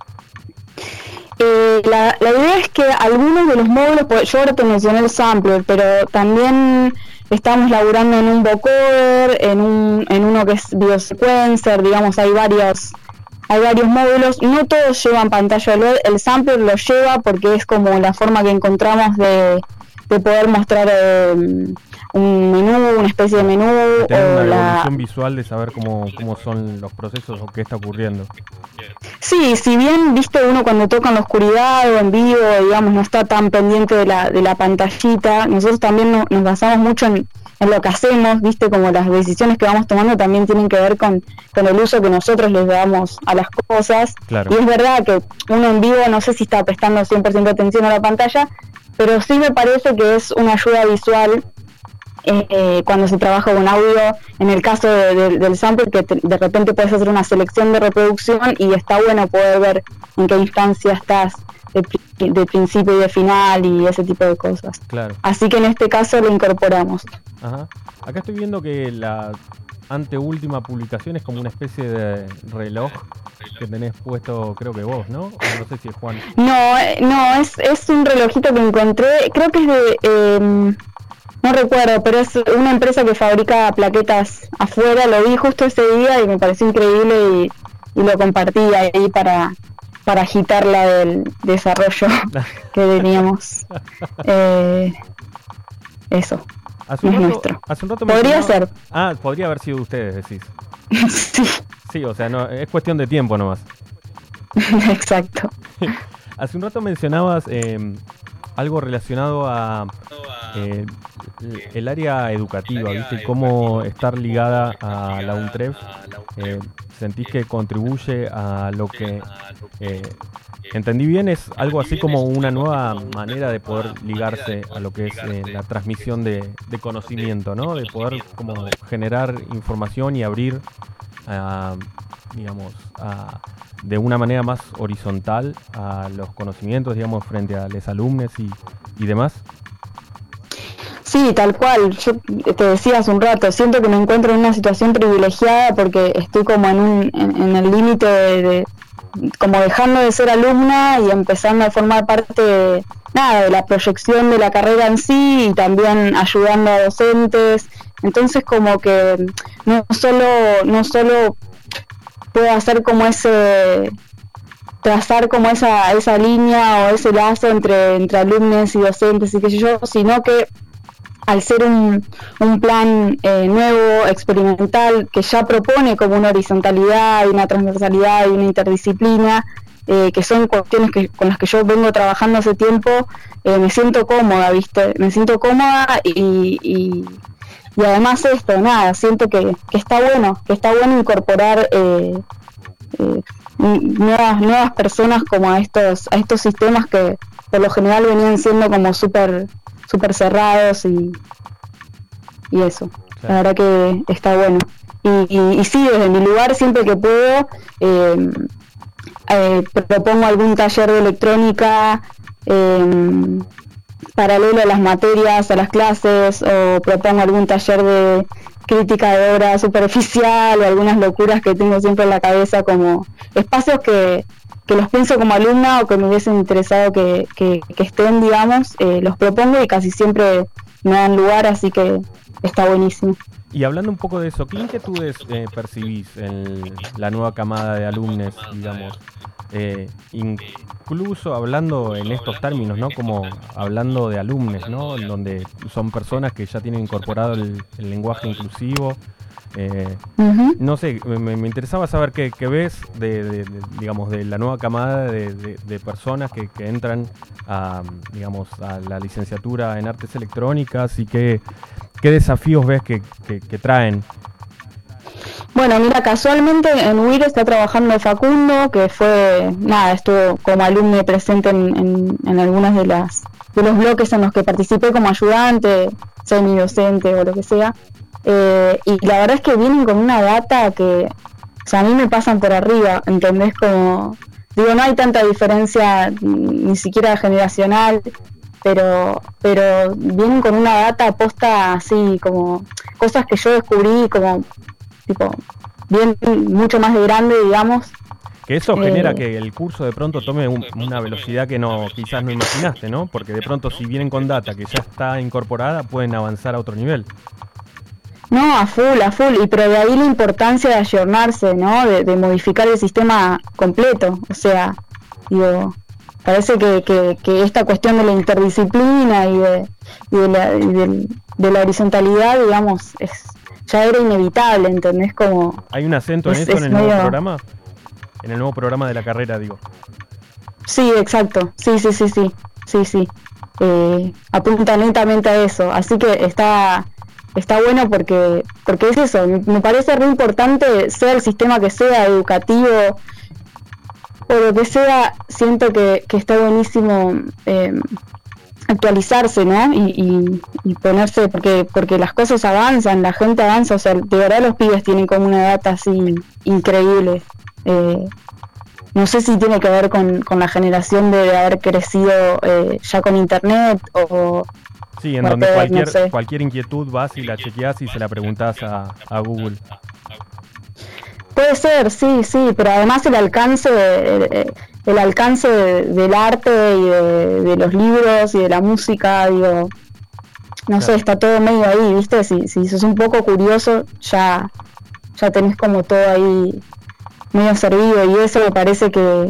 La idea es que algunos de los módulos, pues yo ahora te mencioné el sampler, pero también estamos laburando en un vocoder, en uno que es biosequencer, digamos, hay varios módulos, no todos llevan pantalla OLED, el sampler lo lleva porque es como la forma que encontramos de poder mostrar un menú, una especie de menú, tener una evolución visual de saber cómo son los procesos o qué está ocurriendo. Sí, si bien, viste, uno cuando toca en la oscuridad o en vivo, digamos, no está tan pendiente de la pantallita, nosotros también nos basamos mucho en lo que hacemos, viste, como las decisiones que vamos tomando también tienen que ver con el uso que nosotros les damos a las cosas. Claro. Y es verdad que uno en vivo no sé si está prestando 100% atención a la pantalla, pero sí me parece que es una ayuda visual cuando se trabaja con audio. En el caso del sample, que de repente puedes hacer una selección de reproducción y está bueno poder ver en qué instancia estás de principio y de final y ese tipo de cosas. Claro. Así que en este caso lo incorporamos. Ajá. Acá estoy viendo que la anteúltima publicación es como una especie de reloj que tenés puesto, creo que vos, ¿no? O no sé si es Juan. No, es un relojito que encontré, creo que es de... no recuerdo, pero es una empresa que fabrica plaquetas afuera. Lo vi justo ese día y me pareció increíble y lo compartí ahí para agitarla del desarrollo que teníamos. Eso. Hace un rato podría ser. Podría haber sido ustedes, decís. Sí. Sí, o sea, no, es cuestión de tiempo nomás. Exacto. Hace un rato mencionabas algo relacionado a el área educativa, ¿viste? Cómo estar ligada a la UNTREF. ¿Sentís que contribuye a lo que entendí bien? Es algo así como una nueva manera de poder ligarse a lo que es la transmisión de conocimiento, ¿no? De poder como generar información y abrir digamos, de una manera más horizontal a los conocimientos, digamos, frente a los alumnos y demás? Sí, tal cual. Yo te decía hace un rato, siento que me encuentro en una situación privilegiada porque estoy como en el límite como dejando de ser alumna y empezando a formar parte de la proyección de la carrera en sí y también ayudando a docentes. Entonces como que no solo puedo hacer como trazar como esa línea o ese lazo entre alumnos y docentes y qué sé yo, sino que al ser un plan nuevo, experimental, que ya propone como una horizontalidad y una transversalidad y una interdisciplina, que son cuestiones con las que yo vengo trabajando hace tiempo, me siento cómoda, ¿viste? Me siento cómoda y además siento que está bueno incorporar nuevas personas como a estos sistemas que por lo general venían siendo como súper cerrados y eso. Claro. La verdad que está bueno. Y sí, desde mi lugar siempre que puedo propongo algún taller de electrónica paralelo a las materias, a las clases, o propongo algún taller de crítica de obra superficial o algunas locuras que tengo siempre en la cabeza, como espacios que los pienso como alumna o que me hubiesen interesado que estén, digamos, los propongo y casi siempre me dan lugar, así que está buenísimo. Y hablando un poco de eso, ¿qué inquietudes percibís en la nueva camada de alumnos, digamos? Incluso hablando en estos términos, ¿no? Como hablando de alumnos, ¿no? Donde son personas que ya tienen incorporado el lenguaje inclusivo. No sé, me interesaba saber qué ves digamos, de la nueva camada de personas que entran digamos, a la licenciatura en artes electrónicas y qué desafíos ves que traen. Bueno, mira, casualmente en UIR está trabajando Facundo, que estuvo como alumno presente en algunas de los bloques en los que participé como ayudante, semidocente o lo que sea. Y la verdad es que vienen con una data que, o sea, a mí me pasan por arriba, ¿entendés? Como, digo, no hay tanta diferencia ni siquiera generacional, pero vienen con una data posta así, como cosas que yo descubrí como, tipo, bien mucho más de grande, digamos. Que eso genera que el curso de pronto tome una velocidad que quizás no imaginaste, ¿no? Porque de pronto si vienen con data que ya está incorporada, pueden avanzar a otro nivel. No, a full, pero de ahí la importancia de ayornarse, ¿no? De modificar el sistema completo. O sea, digo, parece que esta cuestión de la interdisciplina y de la horizontalidad, digamos, ya era inevitable, ¿entendés? Como ¿hay un acento en eso en el nuevo programa? En el nuevo programa de la carrera, digo. Sí, exacto. Sí. Apunta netamente a eso. Así que está bueno porque es eso, me parece re importante, sea el sistema que sea, educativo o lo que sea, siento que está buenísimo actualizarse, ¿no? Y ponerse, porque las cosas avanzan, la gente avanza, o sea, de verdad los pibes tienen como una data así increíble. No sé si tiene que ver con la generación de haber crecido ya con internet o... Sí, en donde cualquier inquietud vas y la chequeás y se la preguntás a Google. Puede ser, sí, pero además el alcance del arte y de los libros y de la música, digo, no sé, está todo medio ahí, ¿viste? Si sos un poco curioso, ya tenés como todo ahí medio servido, y eso me parece que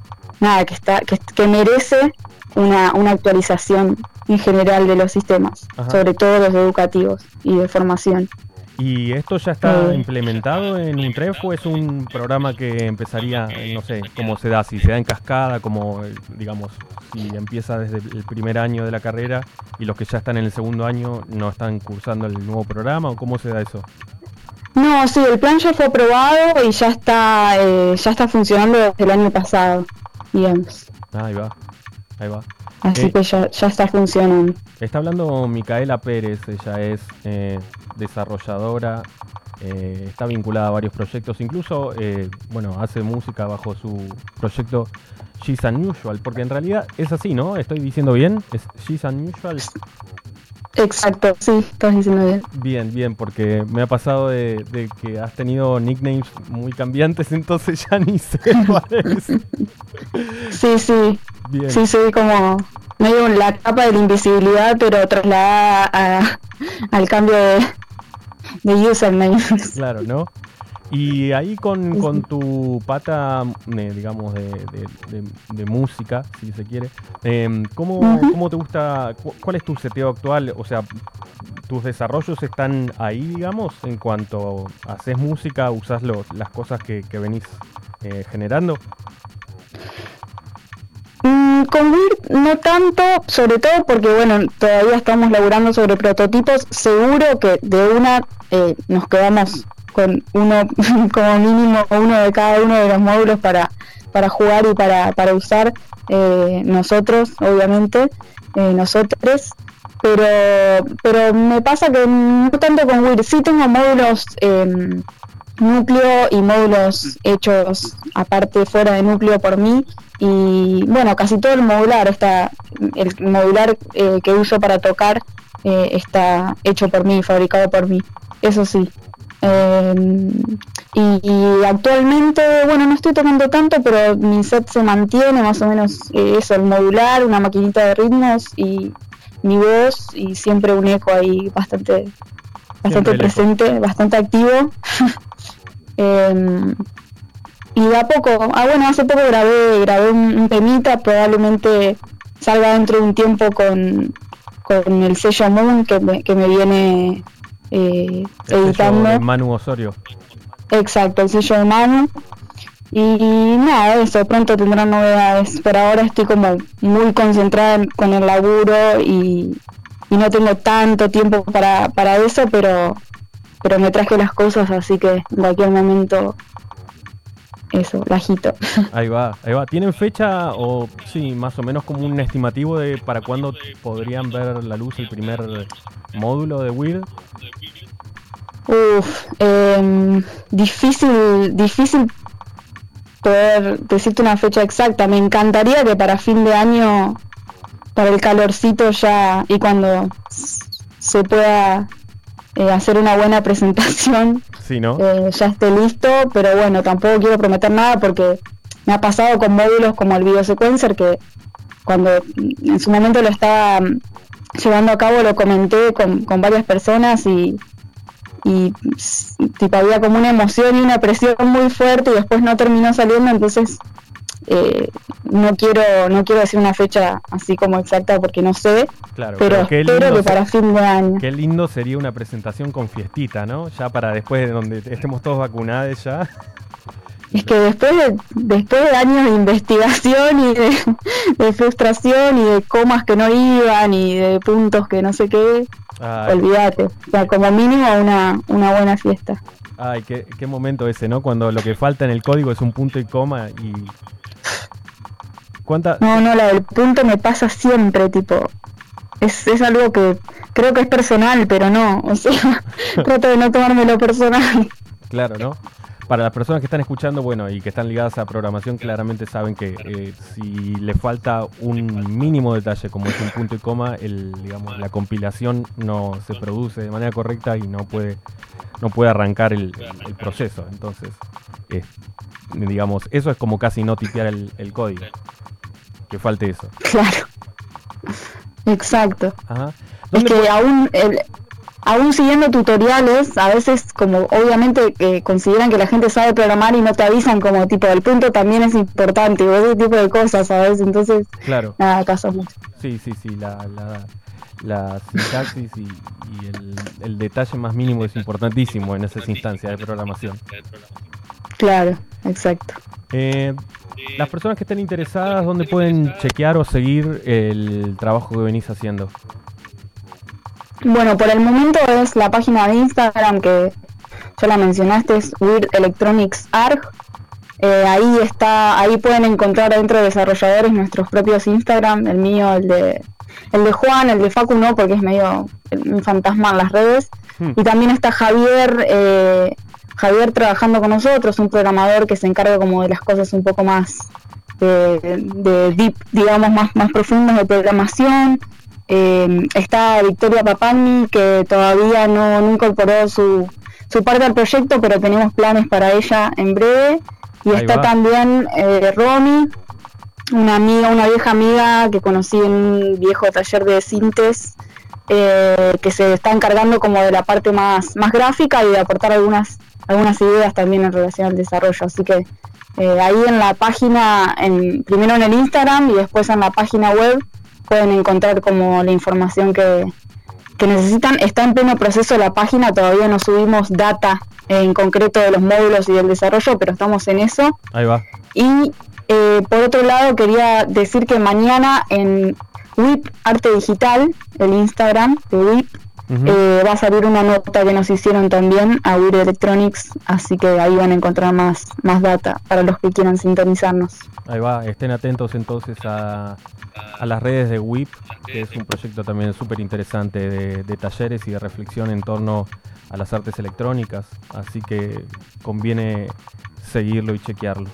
merece una actualización en general de los sistemas. Ajá. Sobre todo los educativos y de formación. ¿Y esto ya está implementado en UNTREF o es un programa que empezaría, no sé, cómo se da, si se da en cascada, como, digamos, si empieza desde el primer año de la carrera y los que ya están en el segundo año no están cursando el nuevo programa, o cómo se da eso? No, sí, el plan ya fue aprobado y ya está funcionando desde el año pasado, digamos. Ahí va. Así que ya está funcionando. Está hablando Micaela Pérez, ella es desarrolladora está vinculada a varios proyectos, incluso, hace música bajo su proyecto She's Unusual, porque en realidad es así, ¿no? ¿Estoy diciendo bien? ¿Es She's Unusual? Exacto, sí, estás diciendo bien. Bien, porque me ha pasado de que has tenido nicknames muy cambiantes, entonces ya ni sé cuál es. Sí. Bien. Sí, soy como medio la capa de la invisibilidad, pero trasladada al cambio de username. Claro, ¿no? Y ahí con tu pata, digamos, de música, si se quiere, ¿cómo te gusta? ¿Cuál es tu seteo actual? O sea, ¿tus desarrollos están ahí, digamos, en cuanto haces música, usás las cosas que venís generando? Con Weird no tanto, sobre todo porque, todavía estamos laburando sobre prototipos. Seguro que de una nos quedamos con uno, como mínimo, uno de cada uno de los módulos para jugar y para usar nosotros, obviamente, nosotros. Pero me pasa que no tanto con Weird. Sí tengo módulos núcleo y módulos hechos aparte fuera de núcleo por mí, y casi todo el modular que uso para tocar está hecho por mí, fabricado por mí, eso sí. Y actualmente, no estoy tocando tanto, pero mi set se mantiene más o menos eso, el modular, una maquinita de ritmos y mi voz, y siempre un eco ahí bastante presente, bastante activo. Y de a poco, hace poco grabé un temita, probablemente salga dentro de un tiempo con el sello Moon que me viene editando. Sello de Manu Osorio. Exacto, el sello de Manu. Y nada, eso, pronto tendrán novedades. Por ahora estoy como muy concentrada con el laburo y no tengo tanto tiempo para eso, pero me traje las cosas, así que de aquí al momento eso, la agito. Ahí va. ¿Tienen fecha o sí, más o menos como un estimativo de para cuándo podrían ver la luz el primer módulo de Weird? Difícil poder decirte una fecha exacta. Me encantaría que para fin de año, para el calorcito ya, y cuando se pueda hacer una buena presentación, sí, ¿no? Ya esté listo, pero tampoco quiero prometer nada porque me ha pasado con módulos como el Video Sequencer, que cuando en su momento lo estaba llevando a cabo lo comenté con varias personas y tipo había como una emoción y una presión muy fuerte y después no terminó saliendo, entonces no quiero decir una fecha así como exacta porque no sé, claro, pero espero que para fin de año. Qué lindo sería una presentación con fiestita, ¿no? Ya para después de donde estemos todos vacunados ya. Es que después de años de investigación y de frustración y de comas que no iban y de puntos que no sé qué, olvídate. O sea, como mínimo una buena fiesta. Ay, qué momento ese, ¿no? Cuando lo que falta en el código es un punto y coma y... No, la del punto me pasa siempre, tipo... Es algo que creo que es personal, pero no, o sea, trato de no tomármelo personal. Claro, ¿no? Para las personas que están escuchando, y que están ligadas a programación, claramente saben que si le falta un mínimo detalle, como es un punto y coma, la compilación no se produce de manera correcta y no puede arrancar el proceso. Entonces, eso es como casi no tipear el código, que falte eso. Claro, exacto. Ajá. Es que aún siguiendo tutoriales, a veces como obviamente consideran que la gente sabe programar y no te avisan como tipo el punto también es importante, o ese tipo de cosas, ¿sabes? Entonces, claro. Nada, acaso mucho. Sí, la sintaxis y el detalle más mínimo es importantísimo en esas instancias de programación. Claro, exacto. Las personas que estén interesadas, ¿dónde pueden chequear o seguir el trabajo que venís haciendo? Bueno, por el momento es la página de Instagram que ya la mencionaste, es Weird Electronics Arg. Ahí pueden encontrar dentro de desarrolladores nuestros propios Instagram, el mío, el de el de Juan, el de Facu no, porque es medio un fantasma en las redes. Y también está Javier, Javier trabajando con nosotros, un programador que se encarga como de las cosas un poco más de deep, digamos, más profundas de programación. Está Victoria Papagni, que todavía no incorporó su parte al proyecto, pero tenemos planes para ella en breve. Y Ahí está va. también Romy, una vieja amiga que conocí en un viejo taller de Sintes, que se está encargando como de la parte más gráfica y de aportar algunas ideas también en relación al desarrollo. Así que ahí en la página, primero en el Instagram y después en la página web, pueden encontrar como la información que necesitan. Está en pleno proceso la página, todavía no subimos data en concreto de los módulos y del desarrollo, pero estamos en eso. Ahí va. Y por otro lado quería decir que mañana en WIP Arte Digital, el Instagram de WIP, va a salir una nota que nos hicieron también a Weird Electronics, así que ahí van a encontrar más data para los que quieran sintonizarnos. Ahí va, estén atentos entonces a las redes de WIP, que es un proyecto también súper interesante de talleres y de reflexión en torno a las artes electrónicas, así que conviene seguirlo y chequearlo.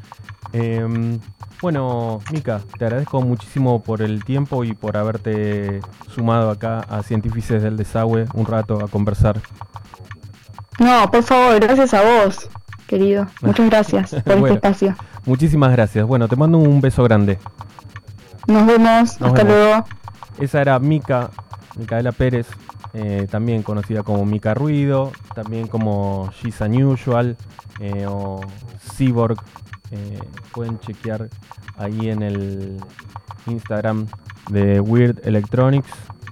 Bueno, Mica, te agradezco muchísimo por el tiempo y por haberte sumado acá a Científices del Desagüe un rato a conversar. No, por favor, gracias a vos, querido. Muchas gracias por Bueno, este espacio. Muchísimas gracias. Bueno, te mando un beso grande. Nos vemos, hasta luego. Esa era Micaela Pérez, también conocida como Mica Ruido, también como She's Unusual o Cyborg. Pueden chequear ahí en el Instagram de Weird Electronics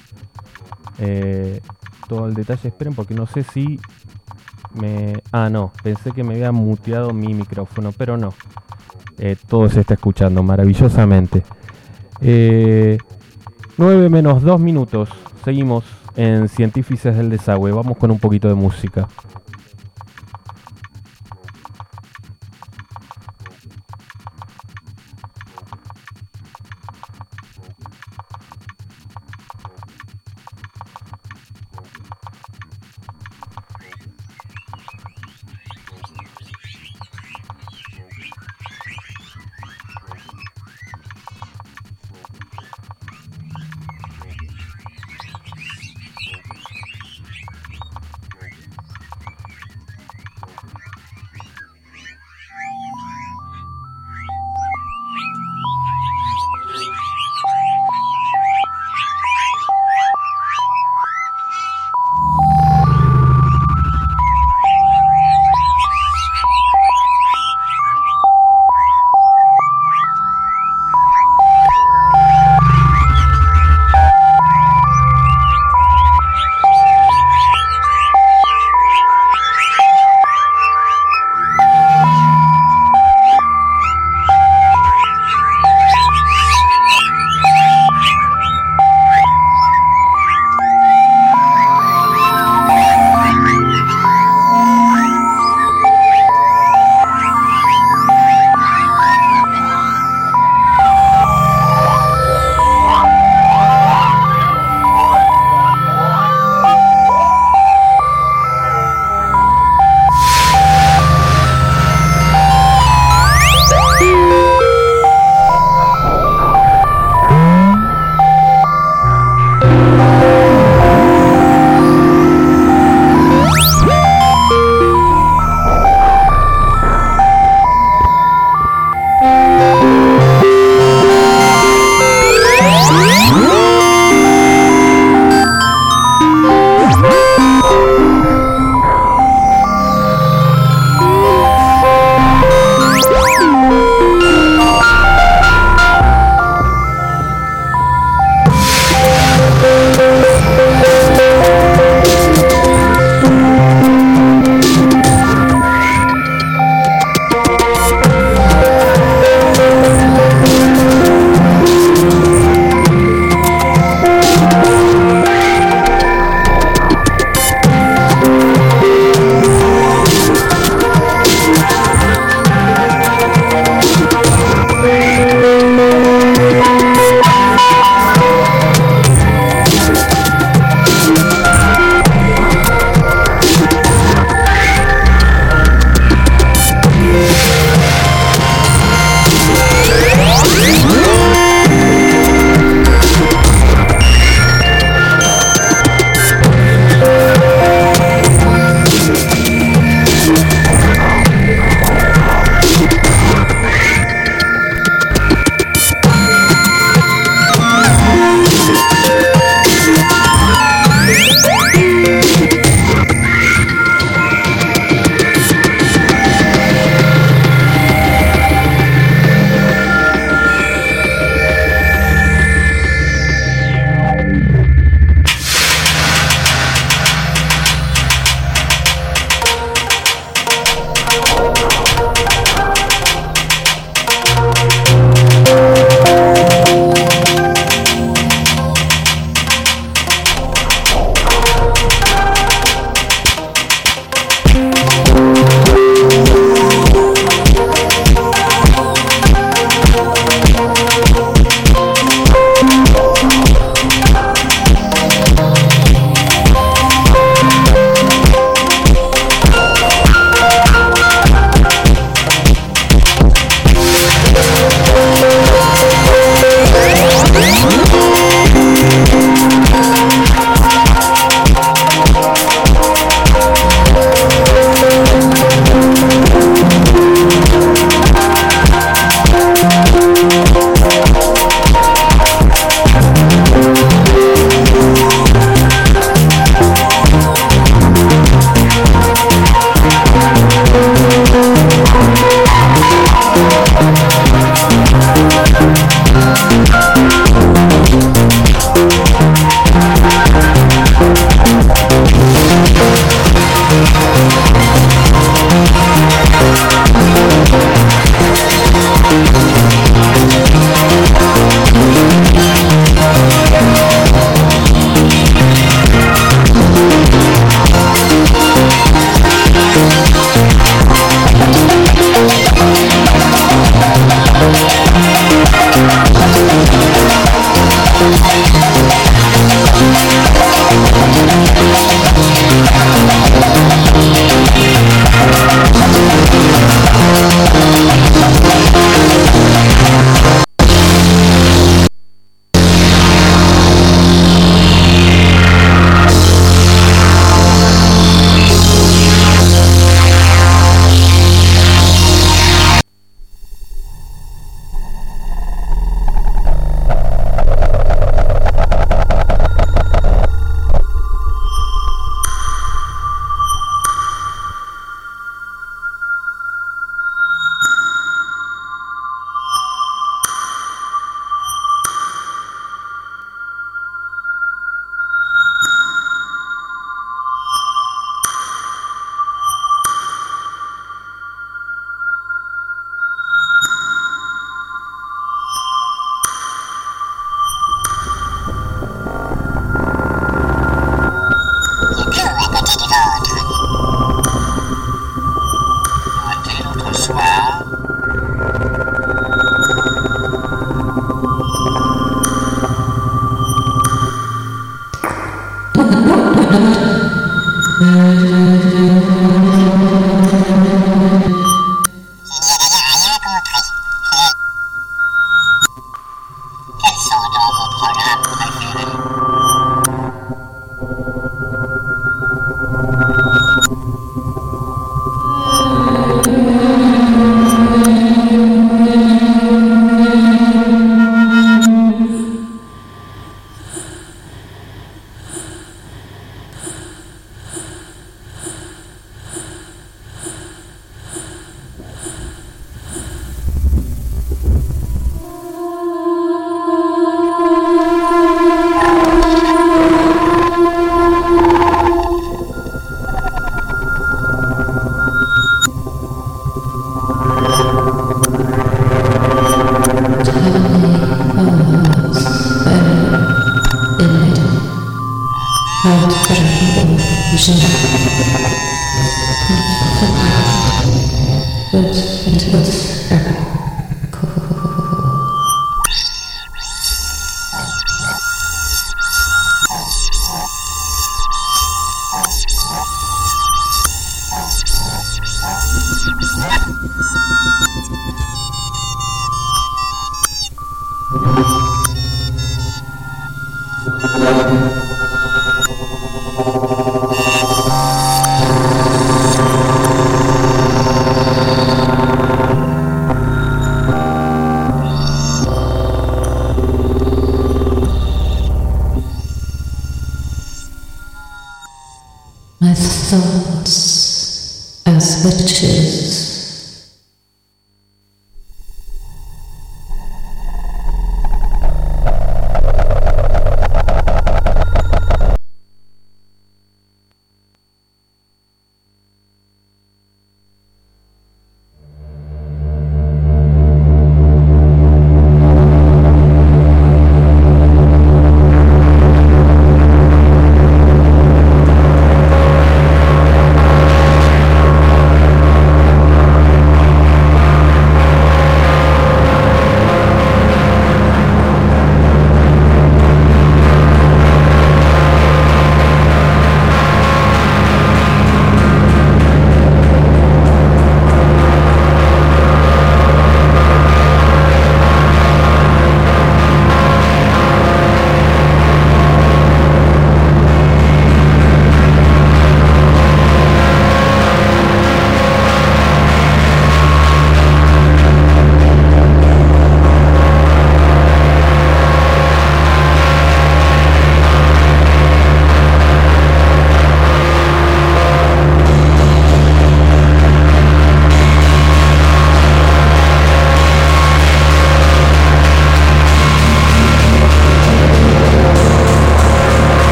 todo el detalle. Esperen, porque no sé si no, pensé que me había muteado mi micrófono, pero no. Todo se está escuchando maravillosamente. 9 menos 2 minutos. Seguimos en Científices del Desagüe. Vamos con un poquito de música. My thoughts as witches.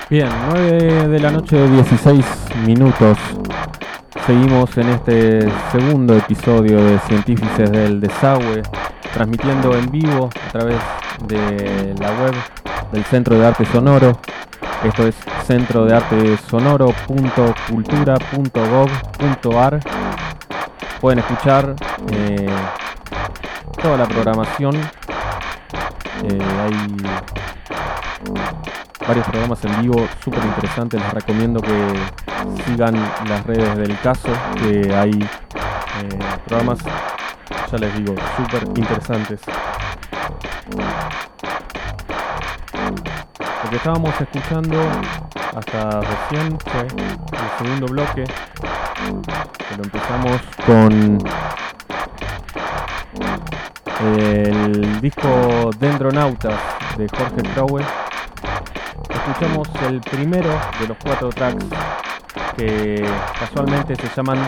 Bien, 9 de la noche, 16 minutos. Seguimos en este segundo episodio de Científices del Desagüe, transmitiendo en vivo a través de la web del Centro de Arte Sonoro. Esto es centrodeartesonoro.cultura.gov.ar. Pueden escuchar toda la programación. Hay varios programas en vivo súper interesantes. Les recomiendo que sigan las redes del caso, que hay programas, ya les digo, súper interesantes. Lo que estábamos escuchando hasta recién fue el segundo bloque, que lo empezamos con el disco Dendronautas de Jorge Crowe. Escuchamos el primero de los 4 tracks que casualmente se llaman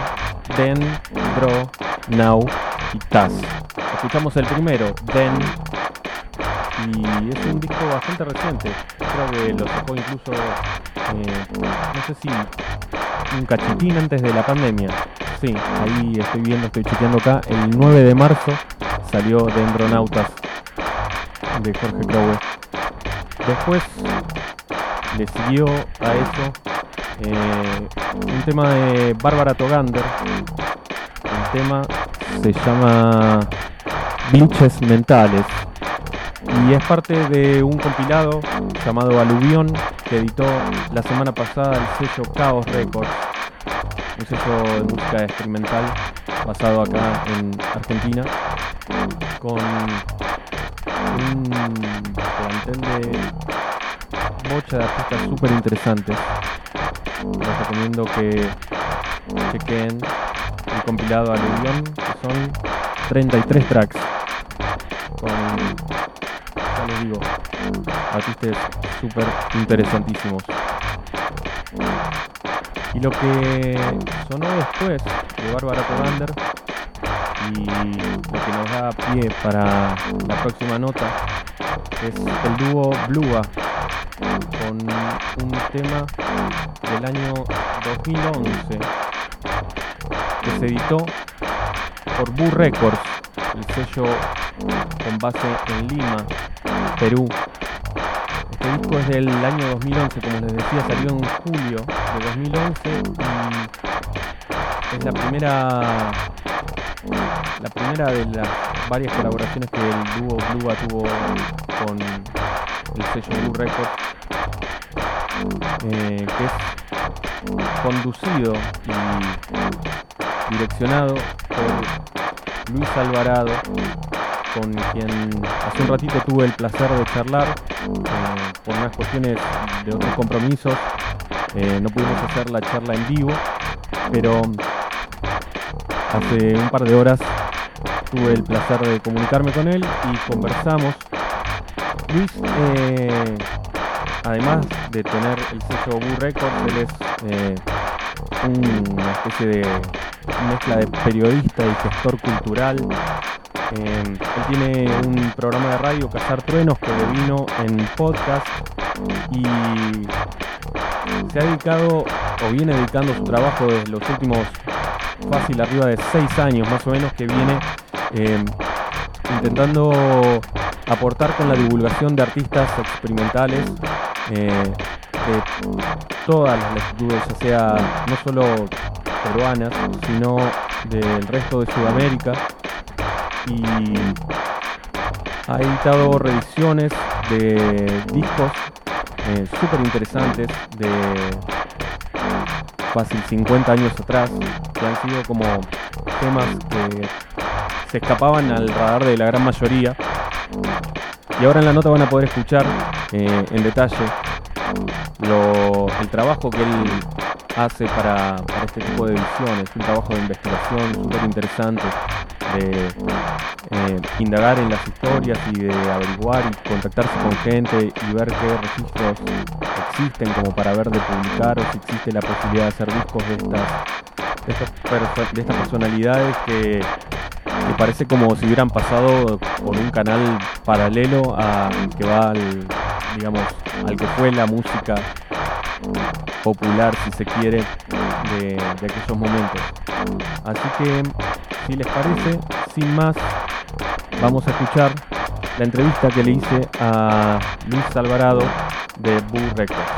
Dendronautas. Escuchamos el primero, Den, y es un disco bastante reciente. Creo que lo sacó incluso, no sé si un cachitín antes de la pandemia. Sí, ahí estoy chequeando acá. El 9 de marzo salió Dendronautas de Jorge Crowe. Después le siguió a eso un tema de Bárbara Togander. El tema se llama Vinches Mentales y es parte de un compilado llamado Aluvión que editó la semana pasada el sello Chaos Records, un sello de música experimental basado acá en Argentina, con un plantel de bocha de artistas súper interesantes. Les recomiendo que chequen el compilado Aluvión, que son 33 tracks con, ya les digo, artistas súper interesantísimos. Y lo que sonó después de Bárbara Togander y lo que nos da pie para la próxima nota es el dúo Bluga, con un tema del año 2011 que se editó por Bu Records, el sello con base en Lima, Perú. Este disco es del año 2011, como les decía, salió en julio de 2011 y es la primera de las varias colaboraciones que el dúo Bluga tuvo con el sello Bu Records, que es conducido y direccionado por Luis Alvarado, con quien hace un ratito tuve el placer de charlar. Por unas cuestiones de otros compromisos no pudimos hacer la charla en vivo, pero hace un par de horas tuve el placer de comunicarme con él y conversamos. Luis, además de tener el sello Bu Records, él es una especie de mezcla de periodista y gestor cultural. Él tiene un programa de radio, Cazar Truenos, que devino en podcast, y se ha dedicado, o viene dedicando su trabajo desde los últimos, fácil, arriba de 6 años más o menos, que viene intentando aportar con la divulgación de artistas experimentales de todas las latitudes, ya sea no solo peruanas, sino del resto de Sudamérica, y ha editado reediciones de discos súper interesantes de fácil 50 años atrás, que han sido como temas que se escapaban al radar de la gran mayoría. Y ahora en la nota van a poder escuchar en detalle el trabajo que él hace para este tipo de ediciones. Un trabajo de investigación súper interesante, de indagar en las historias y de averiguar y contactarse con gente y ver qué registros existen como para ver de publicar, o si existe la posibilidad de hacer discos de estas personalidades que parece como si hubieran pasado por un canal paralelo al que va al que fue la música popular, si se quiere, de aquellos momentos. Así que, si les parece, sin más, vamos a escuchar la entrevista que le hice a Luis Alvarado de Boo Records.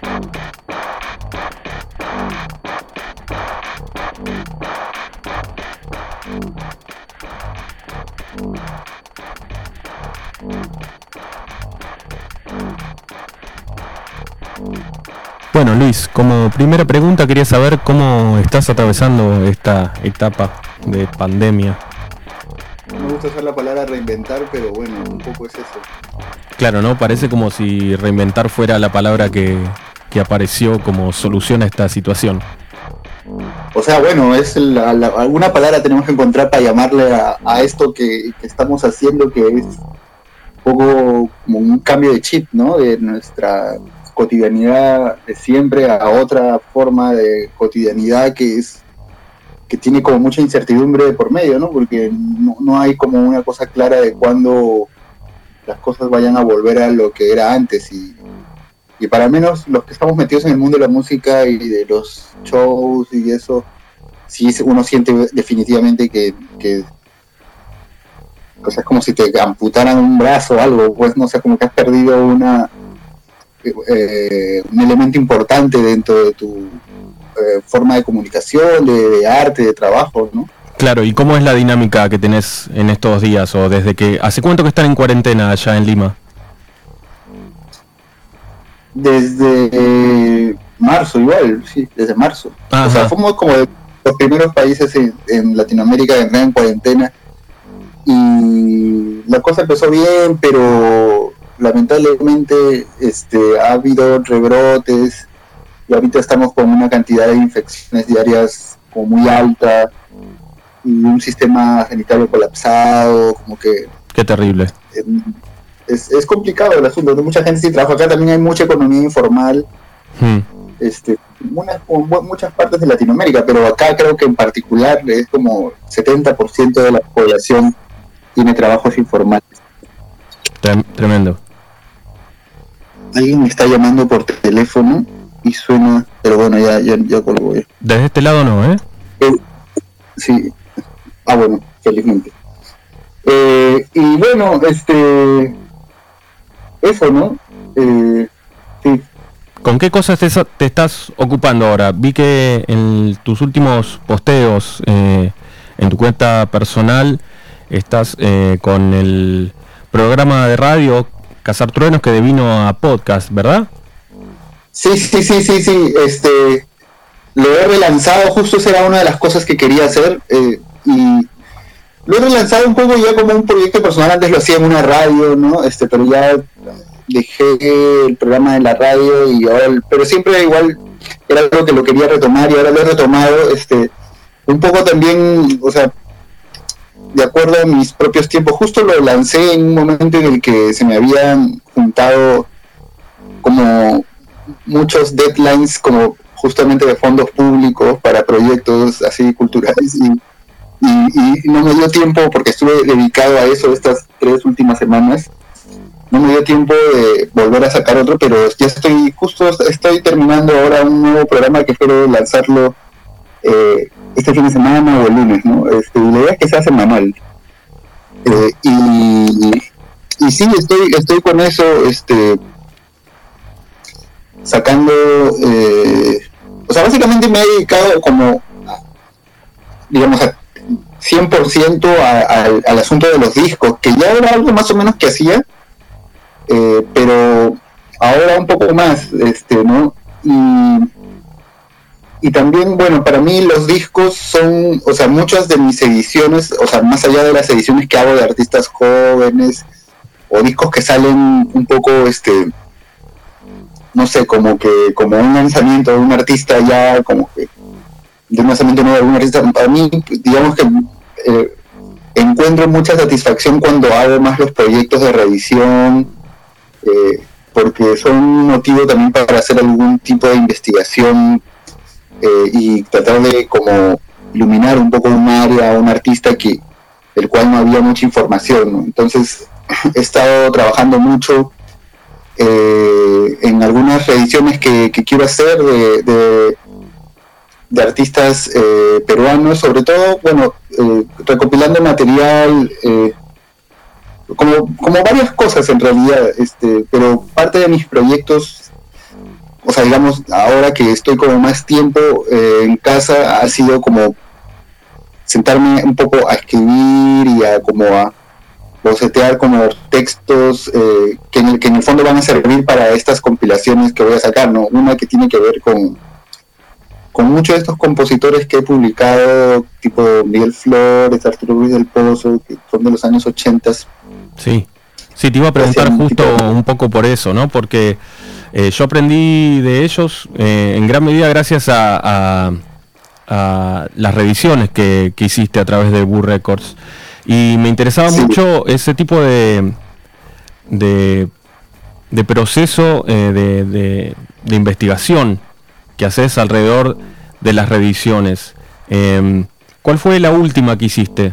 Bueno, Luis, como primera pregunta quería saber cómo estás atravesando esta etapa de pandemia. No me gusta usar la palabra reinventar, pero bueno, un poco es eso. Claro, ¿no? Parece como si reinventar fuera la palabra que apareció como solución a esta situación. O sea, bueno, es alguna palabra tenemos que encontrar para llamarle a esto que estamos haciendo, que es un poco como un cambio de chip, ¿no? De nuestra cotidianidad de siempre a otra forma de cotidianidad que tiene como mucha incertidumbre por medio, ¿no? Porque no hay como una cosa clara de cuándo las cosas vayan a volver a lo que era antes, y para menos los que estamos metidos en el mundo de la música y de los shows y eso, sí uno siente definitivamente que o sea, es como si te amputaran un brazo o algo, pues no sé, como que has perdido un elemento importante dentro de tu forma de comunicación, de arte, de trabajo, ¿no? Claro, ¿y cómo es la dinámica que tenés en estos días o desde que... ¿Hace cuánto que están en cuarentena allá en Lima? Desde marzo igual, sí, desde marzo. Ajá. O sea, fuimos como de los primeros países en Latinoamérica que entraron en cuarentena, y la cosa empezó bien, pero lamentablemente ha habido rebrotes y ahorita estamos con una cantidad de infecciones diarias como muy alta y un sistema sanitario colapsado, como que... Qué terrible. Es complicado el asunto, mucha gente sí trabaja acá, también hay mucha economía informal, muchas partes de Latinoamérica, pero acá creo que en particular es como 70% de la población tiene trabajos informales. Tremendo. Alguien me está llamando por teléfono y suena, pero bueno, ya colgó. Desde este lado no, ¿eh? Sí. Bueno, felizmente. Y bueno, eso, ¿no? Sí. ¿Con qué cosas te estás ocupando ahora? Vi que en tus últimos posteos en tu cuenta personal estás con el programa de radio Cazar Truenos, que devino a podcast, ¿verdad? Sí. Lo he relanzado, justo esa era una de las cosas que quería hacer, y lo he relanzado un poco ya como un proyecto personal. Antes lo hacía en una radio, ¿no? Pero ya dejé el programa de la radio y ahora, pero siempre igual era algo que lo quería retomar, y ahora lo he retomado, un poco también, o sea, de acuerdo a mis propios tiempos. Justo lo lancé en un momento en el que se me habían juntado como muchos deadlines, como justamente de fondos públicos para proyectos así culturales, y no me dio tiempo, porque estuve dedicado a eso estas 3 últimas semanas. No me dio tiempo de volver a sacar otro, pero ya estoy terminando ahora un nuevo programa que espero lanzarlo este fin de semana o el lunes, ¿no? La idea es que sea semanal. Y sí, estoy con eso, sacando, o sea, básicamente me he dedicado como, digamos, a 100% al asunto de los discos, que ya era algo más o menos que hacía, pero ahora un poco más, ¿no? Y también, bueno, para mí los discos son, o sea, muchas de mis ediciones, o sea, más allá de las ediciones que hago de artistas jóvenes, o discos que salen un poco, no sé, como un lanzamiento de un artista ya, como que de un lanzamiento nuevo de algún artista, para mí, digamos que encuentro mucha satisfacción cuando hago más los proyectos de reedición, porque son un motivo también para hacer algún tipo de investigación, y tratar de como iluminar un poco un área, un artista del cual no había mucha información, ¿no? Entonces he estado trabajando mucho en algunas reediciones que quiero hacer de artistas peruanos, sobre todo, bueno, recopilando material, como varias cosas en realidad, pero parte de mis proyectos, o sea, digamos, ahora que estoy como más tiempo en casa, ha sido como sentarme un poco a escribir y a bocetear como textos que en el fondo van a servir para estas compilaciones que voy a sacar, ¿no? Una que tiene que ver con muchos de estos compositores que he publicado, tipo Miguel Flores, Arturo Ruiz del Pozo, que son de los años 80. Sí, sí, te iba a preguntar justo un poco por eso, ¿no? Porque yo aprendí de ellos en gran medida gracias a las revisiones que hiciste a través de Boo Records. Y me interesaba mucho ese tipo de proceso de investigación que haces alrededor de las revisiones. ¿Cuál fue la última que hiciste?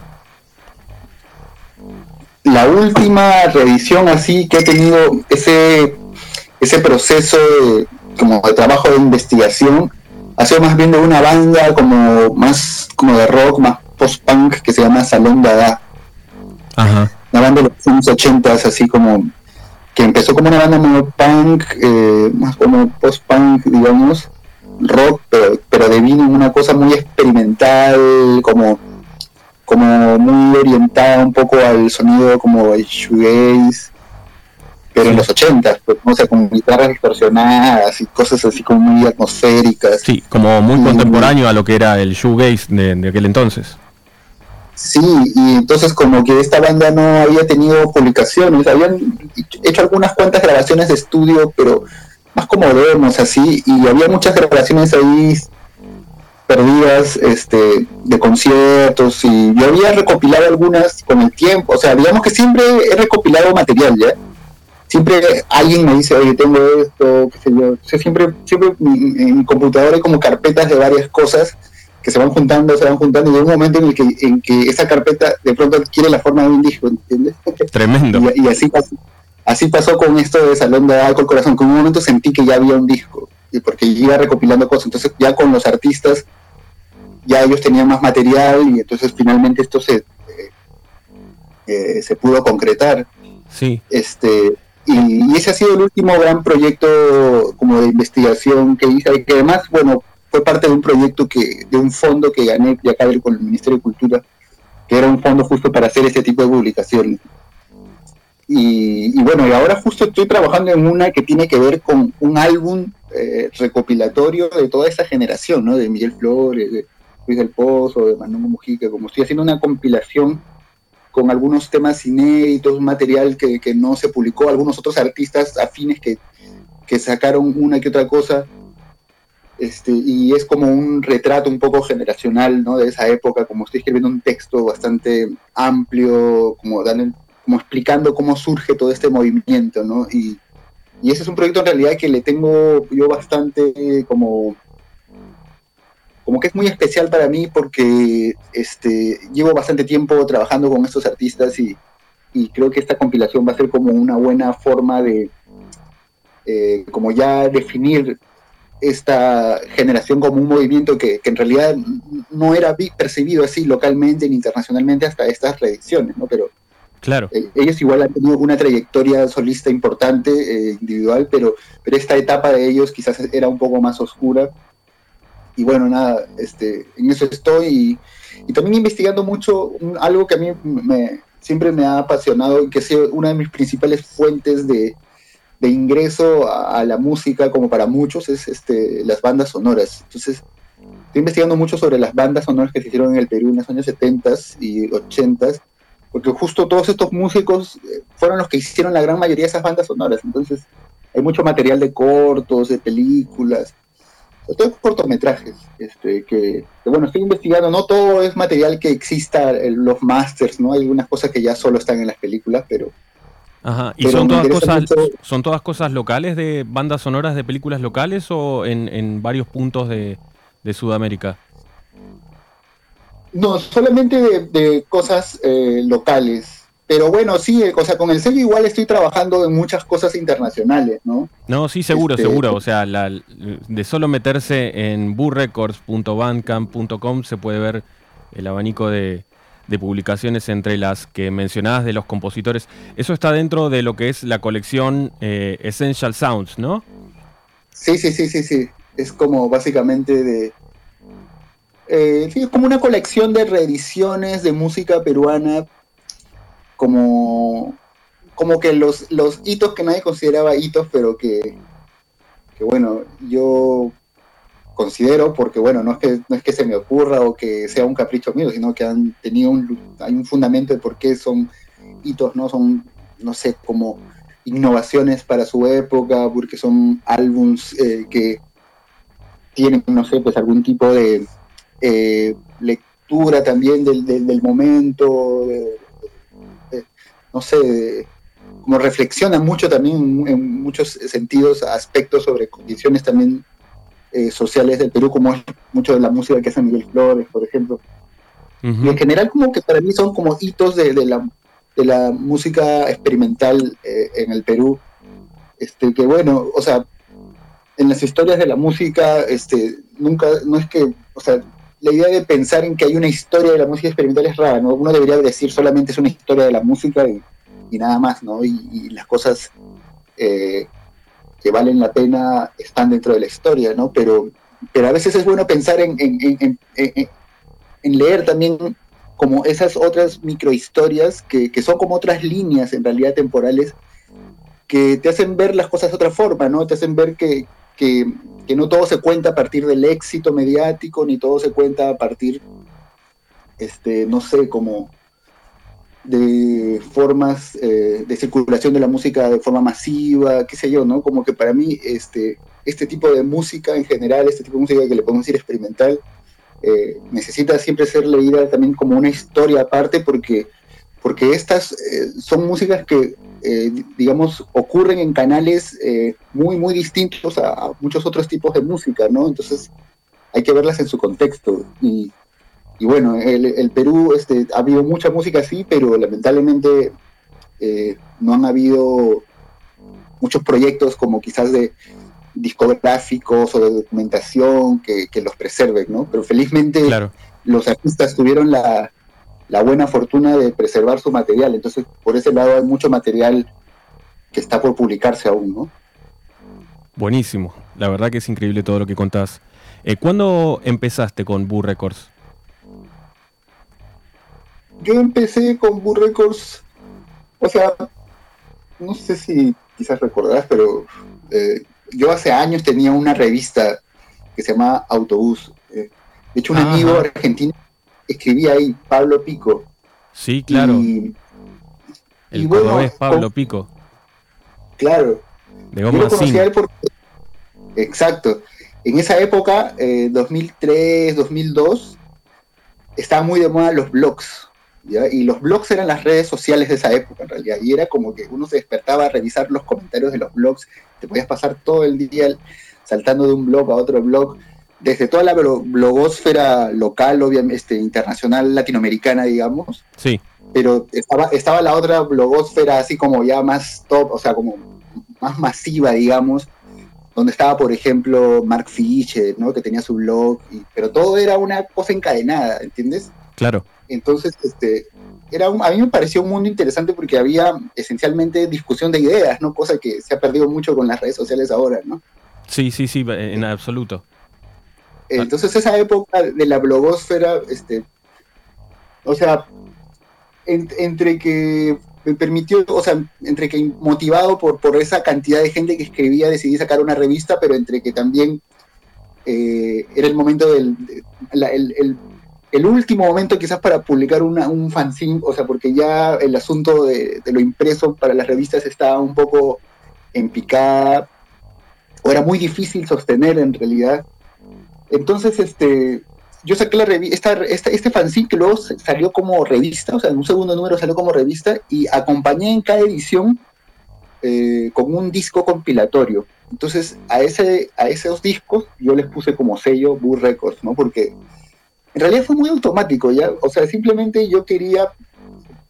La última revisión así que he tenido ese proceso de trabajo de investigación ha sido más bien de una banda más como de rock, más post-punk, que se llama Salón Dada. Ajá. Una banda de los años 80, así como que empezó como una banda medio punk, más como post-punk, digamos, rock, pero devino en una cosa muy experimental, como muy orientada un poco al sonido como el shoegaze, pero en los 80, pues, no sé, con guitarras distorsionadas y cosas así como muy atmosféricas. Sí, como muy contemporáneo a lo que era el shoegaze de aquel entonces. Sí, y entonces como que esta banda no había tenido publicaciones, habían hecho algunas cuantas grabaciones de estudio, pero más como demos así, y había muchas grabaciones ahí perdidas de conciertos, y yo había recopilado algunas con el tiempo, o sea, digamos que siempre he recopilado material, ¿ya? Siempre alguien me dice, oye, tengo esto, qué sé yo. O sea, siempre en mi computadora hay como carpetas de varias cosas que se van juntando, y hay un momento en que esa carpeta de pronto adquiere la forma de un disco, ¿entiendes? Tremendo. Y así pasó con esto de Salón de Alcohol Corazón, que en un momento sentí que ya había un disco, y porque iba recopilando cosas, entonces ya con los artistas, ya ellos tenían más material, y entonces finalmente esto se pudo concretar. Sí. Y ese ha sido el último gran proyecto como de investigación que hice, y que además, bueno, fue parte de un proyecto de un fondo que gané ya acá con el Ministerio de Cultura, que era un fondo justo para hacer este tipo de publicaciones. Y bueno, y ahora justo estoy trabajando en una que tiene que ver con un álbum recopilatorio de toda esa generación, ¿no? De Miguel Flores, de Luis del Pozo, de Manuel Mujica, como estoy haciendo una compilación con algunos temas inéditos, material que no se publicó, algunos otros artistas afines que sacaron una que otra cosa, y es como un retrato un poco generacional, ¿no? De esa época, como estoy escribiendo un texto bastante amplio, como explicando cómo surge todo este movimiento, ¿no? Y ese es un proyecto en realidad que le tengo yo bastante como que es muy especial para mí porque llevo bastante tiempo trabajando con estos artistas y creo que esta compilación va a ser como una buena forma de como ya definir esta generación como un movimiento que en realidad no era percibido así localmente ni internacionalmente hasta estas reediciones, ¿no? Pero claro. Ellos igual han tenido una trayectoria solista importante, individual, pero esta etapa de ellos quizás era un poco más oscura. Y bueno, nada, en eso estoy y también investigando mucho algo que a mí siempre me ha apasionado y que ha sido una de mis principales fuentes de ingreso a la música, como para muchos, es las bandas sonoras. Entonces, estoy investigando mucho sobre las bandas sonoras que se hicieron en el Perú en los años 70s y 80s, porque justo todos estos músicos fueron los que hicieron la gran mayoría de esas bandas sonoras. Entonces, hay mucho material de cortos, de películas, sobre todo cortometrajes, que bueno, estoy investigando, no todo es material que exista en los masters, ¿no? Hay algunas cosas que ya solo están en las películas, pero... Ajá, ¿y pero son todas cosas locales, de bandas sonoras de películas locales o en varios puntos de Sudamérica? No, solamente de cosas locales, pero bueno, sí, o sea, con el sello igual estoy trabajando en muchas cosas internacionales, ¿no? No, sí, seguro, seguro. O sea, de solo meterse en burrecords.bandcamp.com se puede ver el abanico de publicaciones entre las que mencionabas de los compositores. Eso está dentro de lo que es la colección Essential Sounds, ¿no? Sí, sí, sí, sí, sí. Es como básicamente sí, es como una colección de reediciones de música peruana, como, como que los hitos que nadie consideraba hitos, pero que bueno, yo considero, porque bueno, no es que se me ocurra o que sea un capricho mío, sino que han tenido hay un fundamento de por qué son hitos, ¿no? Son, no sé, como innovaciones para su época, porque son álbums que tienen, no sé, pues algún tipo de lectura también del momento, no sé, como reflexionan mucho también en muchos sentidos, aspectos sobre condiciones también sociales del Perú, como es mucho de la música que hace Miguel Flores, por ejemplo. Y en general como que para mí son como hitos de la música experimental en el Perú, que bueno, o sea, en las historias de la música, nunca, no es que, o sea, la idea de pensar en que hay una historia de la música experimental es rara, ¿no? Uno debería decir solamente es una historia de la música y nada más, ¿no? Y las cosas que valen la pena están dentro de la historia, ¿no? Pero a veces es bueno pensar en leer también como esas otras microhistorias que son como otras líneas en realidad temporales que te hacen ver las cosas de otra forma, ¿no? Te hacen ver que no todo se cuenta a partir del éxito mediático, ni todo se cuenta a partir, no sé, como de formas de circulación de la música de forma masiva, qué sé yo, ¿no? Como que para mí este tipo de música en general, este tipo de música que le podemos decir experimental, necesita siempre ser leída también como una historia aparte porque estas son músicas que, digamos, ocurren en canales muy, muy distintos a muchos otros tipos de música, ¿no? Entonces hay que verlas en su contexto. Y bueno, el Perú ha habido mucha música así, pero lamentablemente no han habido muchos proyectos como quizás de discográficos o de documentación que los preserven, ¿no? Pero felizmente Claro. los artistas tuvieron la buena fortuna de preservar su material, entonces por ese lado hay mucho material que está por publicarse aún, ¿no? Buenísimo. La verdad que es increíble todo lo que contás. ¿Cuándo empezaste con Boo Records? Yo empecé con Boo Records, o sea, no sé si quizás recordarás, pero yo hace años tenía una revista que se llama Autobús. De hecho, un amigo argentino escribía ahí, Pablo Pico. Sí, claro. El cordobés bueno, Pablo Pico. Claro. De yo lo conocí Gomasín. a él porque... Exacto. En esa época, 2003, 2002, estaban muy de moda los blogs, ¿ya? Y los blogs eran las redes sociales de esa época, en realidad. Y era como que uno se despertaba a revisar los comentarios de los blogs. Te podías pasar todo el día saltando de un blog a otro blog, desde toda la blogósfera local, obviamente, internacional, latinoamericana, digamos. Sí. Pero estaba la otra blogósfera así como ya más top, o sea, como más masiva, digamos, donde estaba, por ejemplo, Mark Fisher, ¿no? Que tenía su blog, pero todo era una cosa encadenada, ¿entiendes? Claro. Entonces, a mí me pareció un mundo interesante porque había esencialmente discusión de ideas, ¿no? Cosa que se ha perdido mucho con las redes sociales ahora, ¿no? Sí, sí, sí, en absoluto. Entonces, esa época de la blogósfera, o sea, entre que me permitió, o sea, entre que motivado por esa cantidad de gente que escribía, decidí sacar una revista, pero entre que también era el momento el último momento quizás para publicar un fanzine, o sea, porque ya el asunto de lo impreso para las revistas estaba un poco en picada, o era muy difícil sostener en realidad. Entonces, yo saqué la revista, este fanzine que luego salió como revista, o sea, en un segundo número salió como revista, y acompañé en cada edición con un disco compilatorio. Entonces, a esos discos yo les puse como sello Boo Records, ¿no? Porque en realidad fue muy automático, ¿ya? O sea, simplemente yo quería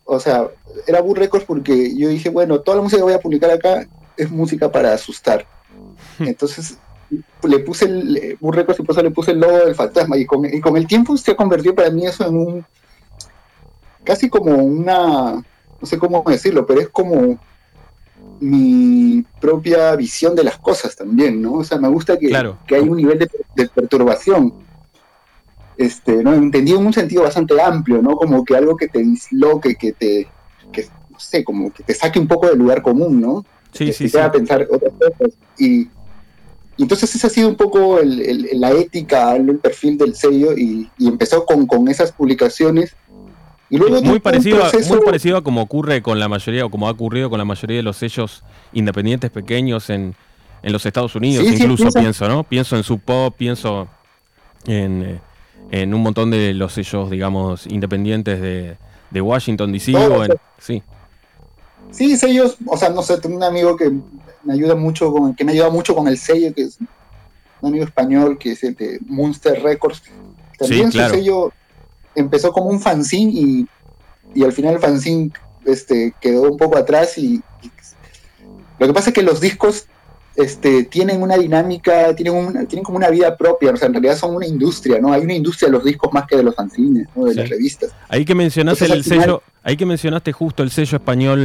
o sea, era Boo Records porque yo dije, bueno, toda la música que voy a publicar acá es música para asustar. Entonces le puse el Boo Records y por eso le puse el logo del fantasma y con el tiempo se ha convertido para mí eso en un, casi como una, no sé cómo decirlo, pero es como mi propia visión de las cosas también, ¿no? O sea, me gusta que, Claro. que hay un nivel de perturbación, ¿no? Entendido en un sentido bastante amplio, ¿no? Como que algo que te disloque, que no sé, como que te saque un poco del lugar común, ¿no? Sí, Que sí, te haga sí. pensar otras cosas. Y entonces esa ha sido un poco la ética, el perfil del sello y empezó con esas publicaciones. Y Sí, luego tuvo un muy proceso. parecido a como ocurre con la mayoría, o como ha ocurrido con la mayoría de los sellos independientes pequeños en los Estados Unidos, Sí, sí, incluso piensa. pienso, ¿no? Pienso en Sub Pop, pienso en un montón de los sellos, digamos, independientes de Washington DC Todo, sí, sí, sellos, o sea, no sé, tengo un amigo que me ayuda mucho que me ayuda mucho con el sello, que es un amigo español, que es el de Munster Records. sí, También su claro. sello empezó como un fanzine y al final el fanzine quedó un poco atrás y lo que pasa es que los discos tienen una dinámica, tienen como una vida propia, o sea, en realidad son una industria, ¿no? Hay una industria de los discos más que de los fanzines, ¿no? De las Sí. revistas. Ahí que mencionaste Entonces al el final, sello, ahí que mencionaste justo el sello español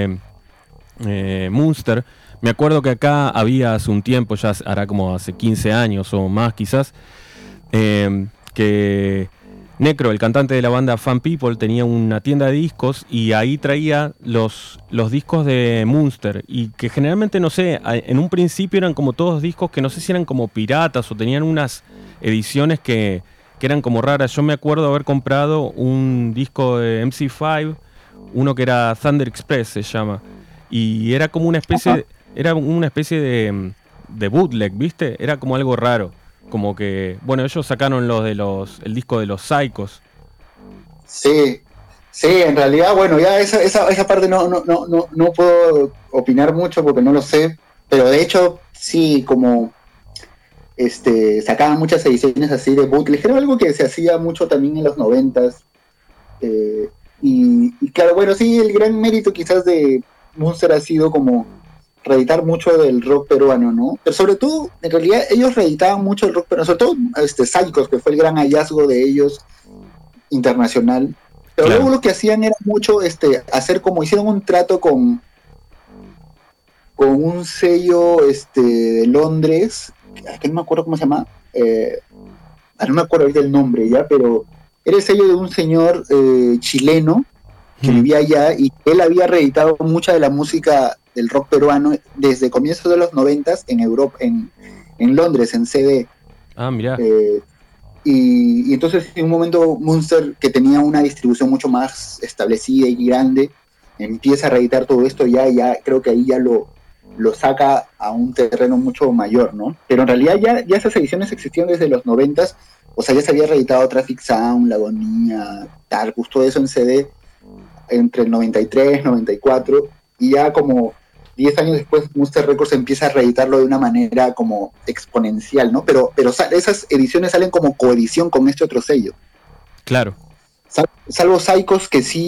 Munster, me acuerdo que acá había hace un tiempo, ya hará como hace 15 años o más quizás, que Necro, el cantante de la banda Fan People, tenía una tienda de discos y ahí traía los discos de Munster y que generalmente, no sé, en un principio eran como todos discos que no sé si eran como piratas o tenían unas ediciones que eran como raras. Yo me acuerdo haber comprado un disco de MC5, uno que era Thunder Express se llama, y era como una especie, era una especie de bootleg, ¿viste? Era como algo raro. Como que, bueno, ellos sacaron el disco de los Psychos. sí, sí, en realidad, bueno, ya esa parte no puedo opinar mucho porque no lo sé, pero de hecho, sí, como sacaban muchas ediciones así de bootleg, era algo que se hacía mucho también en los 90s. Y claro, bueno, sí, el gran mérito quizás de Munster ha sido como reeditar mucho del rock peruano, ¿no? Pero sobre todo, en realidad, ellos reeditaban mucho el rock peruano, sobre todo Psychos, que fue el gran hallazgo de ellos internacional. Pero luego Claro. lo que hacían era mucho hacer como hicieron un trato con un sello de Londres, que no me acuerdo cómo se llama, no me acuerdo ahorita el nombre ya, pero era el sello de un señor chileno que Hmm. vivía allá y él había reeditado mucha de la música del rock peruano desde comienzos de los 90 en Europa, en Londres, en CD. Ah, mirá. Eh, y entonces en un momento Munster, que tenía una distribución mucho más establecida y grande, empieza a reeditar todo esto, ya creo que ahí ya lo saca a un terreno mucho mayor, ¿no? Pero en realidad ya esas ediciones existían desde los 90, o sea, ya se había reeditado Traffic Sound, La Agonía, Tarkus, todo eso en CD entre el 93, 94, y ya como 10 años después Monster Records empieza a reeditarlo de una manera como exponencial, ¿no? Pero esas ediciones salen como coedición con este otro sello. Claro. Salvo Psychos,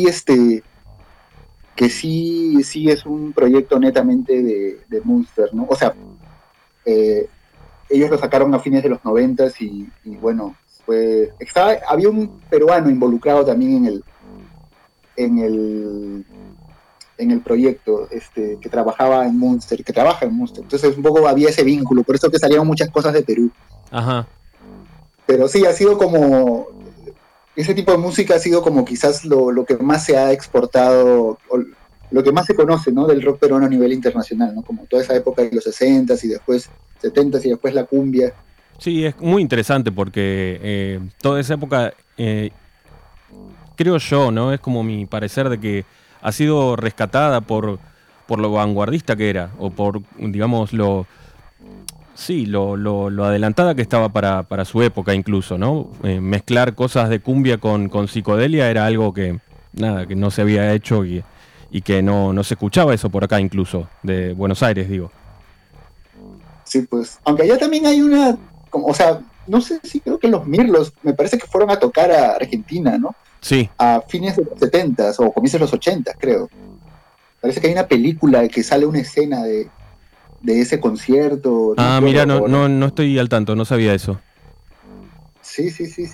que sí es un proyecto netamente de Monster, ¿no? O sea, ellos lo sacaron a fines de los 90 y bueno, había un peruano involucrado también en el en el proyecto, que trabajaba en Munster, que trabaja en Munster. Entonces un poco había ese vínculo, por eso que salieron muchas cosas de Perú. Ajá. Pero sí, ha sido como, ese tipo de música ha sido como quizás lo que más se ha exportado, o lo que más se conoce, ¿no? Del rock peruano a nivel internacional, ¿no? Como toda esa época de los 60s y después 70s y después la cumbia. Sí, es muy interesante porque toda esa época, creo yo, ¿no? Es como mi parecer de que ha sido rescatada por lo vanguardista que era, o por, digamos, sí, lo adelantada que estaba para su época incluso, ¿no? Mezclar cosas de cumbia con psicodelia era algo que, nada, que no se había hecho y que no se escuchaba eso por acá incluso, de Buenos Aires, digo. Sí, pues. Aunque allá también hay o sea, no sé si creo que los Mirlos, me parece que fueron a tocar a Argentina, ¿no? Sí. a fines de los 70s o comienzos de los 80s, creo. Parece que hay una película que sale una escena de ese concierto. No me acuerdo Mira, ahora. no estoy al tanto, no sabía eso. Sí.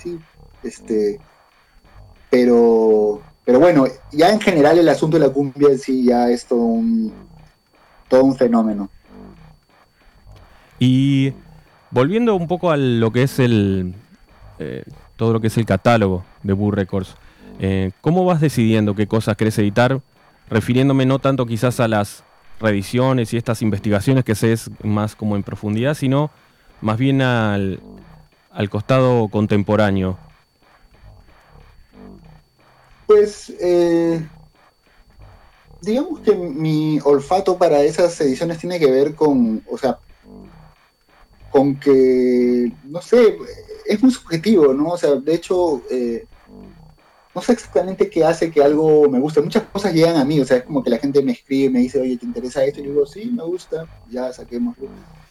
Pero bueno, ya en general el asunto de la cumbia en sí ya es todo un fenómeno. Y volviendo un poco a lo que es todo lo que es el catálogo de Boo Records, ¿cómo vas decidiendo qué cosas querés editar? Refiriéndome no tanto quizás a las reediciones y estas investigaciones que se es más como en profundidad, sino más bien al costado contemporáneo. Pues digamos que mi olfato para esas ediciones tiene que ver con, o sea, con que, no sé, es muy subjetivo, ¿no? O sea, de hecho, no sé exactamente qué hace que algo me guste. Muchas cosas llegan a mí, o sea, es como que la gente me escribe, me dice, oye, ¿te interesa esto? Y yo digo, sí, me gusta, ya saquémoslo.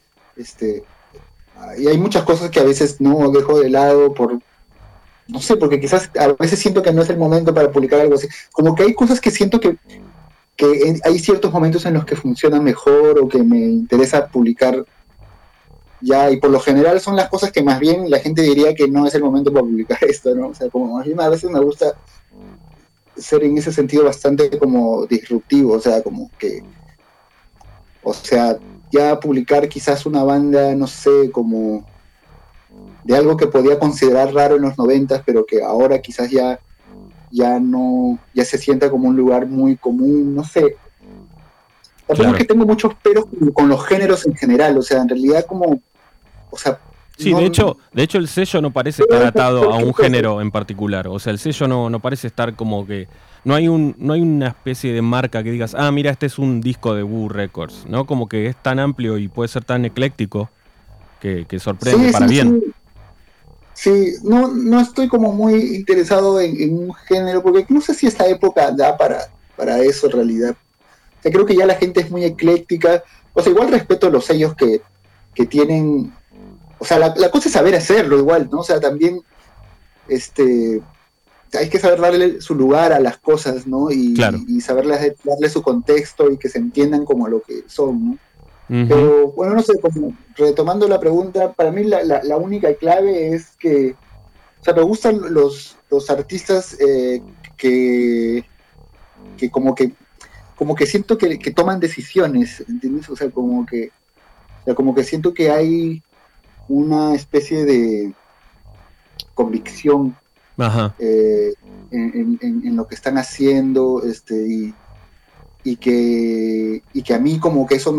Y hay muchas cosas que a veces no dejo de lado no sé, porque quizás a veces siento que no es el momento para publicar algo así. Como que hay cosas que siento que hay ciertos momentos en los que funcionan mejor o que me interesa publicar ya, y por lo general son las cosas que más bien la gente diría que no es el momento para publicar esto, ¿no? O sea, como más bien a veces me gusta ser en ese sentido bastante como disruptivo, o sea, como que, o sea, ya publicar quizás una banda, no sé, como de algo que podía considerar raro en los 90, pero que ahora quizás ya no, ya se sienta como un lugar muy común, no sé. Tampoco es que tengo muchos peros con los géneros en general, o sea, en realidad como, o sea, Sí, no, de hecho el sello no parece estar atado a un género en particular. O sea, el sello no parece estar como que. No hay una especie de marca que digas, mira, este es un disco de Boo Records, ¿no? Como que es tan amplio y puede ser tan ecléctico que sorprende para bien. Sí, no estoy como muy interesado en un género, porque no sé si esta época da para eso en realidad. O sea, creo que ya la gente es muy ecléctica. O sea, igual respeto los sellos que tienen. O sea, la cosa es saber hacerlo igual, ¿no? O sea, también hay que saber darle su lugar a las cosas, ¿no? Claro. Y darle su contexto y que se entiendan como lo que son, ¿no? Uh-huh. Pero bueno, no sé, como retomando la pregunta, para mí la única clave es que, o sea, me gustan los artistas que como que siento que toman decisiones, ¿entiendes? O sea, como que siento que hay una especie de convicción Ajá. en lo que están haciendo, y que a mí como que eso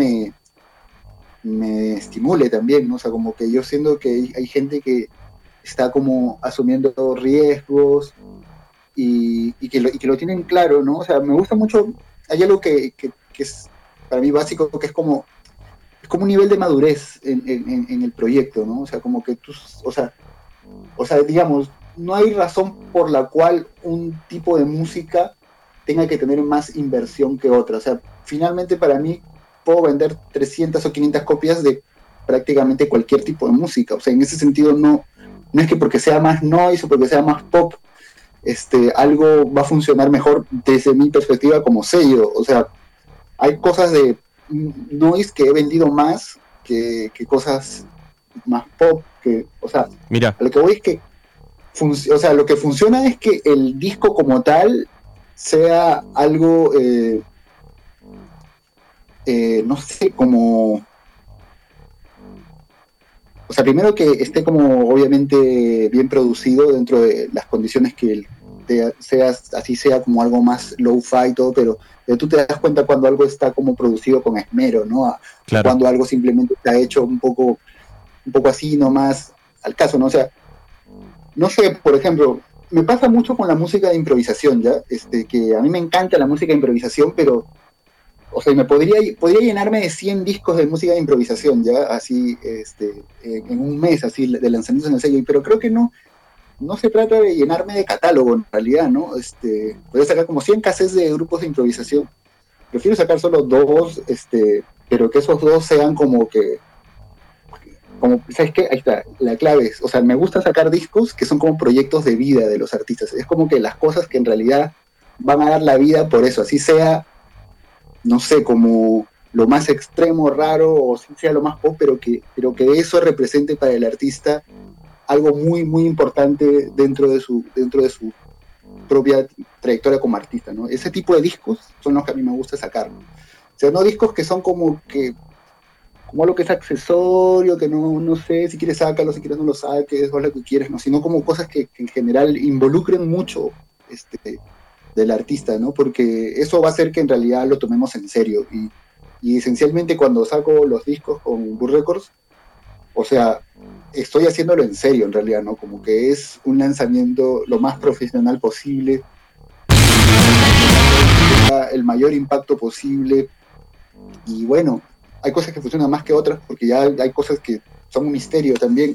me estimule también, ¿no? O sea, como que yo siento que hay gente que está como asumiendo riesgos y que lo tienen claro, ¿no? O sea, me gusta mucho, hay algo que es para mí básico, que es como un nivel de madurez en el proyecto, ¿no? O sea, como que tú, o sea, digamos, no hay razón por la cual un tipo de música tenga que tener más inversión que otra. O sea, finalmente para mí puedo vender 300 o 500 copias de prácticamente cualquier tipo de música. O sea, en ese sentido no es que porque sea más noise o porque sea más pop, algo va a funcionar mejor desde mi perspectiva como sello. O sea, hay cosas de noise que he vendido más que cosas más pop, o sea, Mira. a lo que voy es que o sea, lo que funciona es que el disco como tal sea algo, no sé, como, o sea, primero que esté como obviamente bien producido dentro de las condiciones que así sea como algo más low-fi y todo, pero tú te das cuenta cuando algo está como producido con esmero, ¿no? O Claro. cuando algo simplemente está hecho un poco así nomás al caso, ¿no? O sea, no sé, por ejemplo, me pasa mucho con la música de improvisación, ¿ya? Que a mí me encanta la música de improvisación, pero, o sea, podría llenarme de 100 discos de música de improvisación, ¿ya? Así, en un mes, así, de lanzamientos en el sello, pero creo que no se trata de llenarme de catálogo, en realidad, ¿no? Podría sacar como 100 cassettes de grupos de improvisación. Prefiero sacar solo dos, pero que esos dos sean como que como, ¿sabes qué? Ahí está, la clave es, o sea, me gusta sacar discos que son como proyectos de vida de los artistas. Es como que las cosas que en realidad van a dar la vida por eso, así sea, no sé, como lo más extremo, raro, o si sea lo más pop, pero que eso represente para el artista algo muy, muy importante dentro de su propia trayectoria como artista, ¿no? Ese tipo de discos son los que a mí me gusta sacar, ¿no? O sea, no discos que son como lo que es accesorio, que no sé, si quieres sácalo, si quieres no lo saques, haz lo que quieres, ¿no? Sino como cosas que en general involucren mucho del artista, ¿no? Porque eso va a hacer que en realidad lo tomemos en serio. Y esencialmente cuando saco los discos con Burr Records, o sea, estoy haciéndolo en serio en realidad, ¿no? Como que es un lanzamiento lo más profesional posible, el mayor impacto posible. Y bueno, hay cosas que funcionan más que otras, porque ya hay cosas que son un misterio también.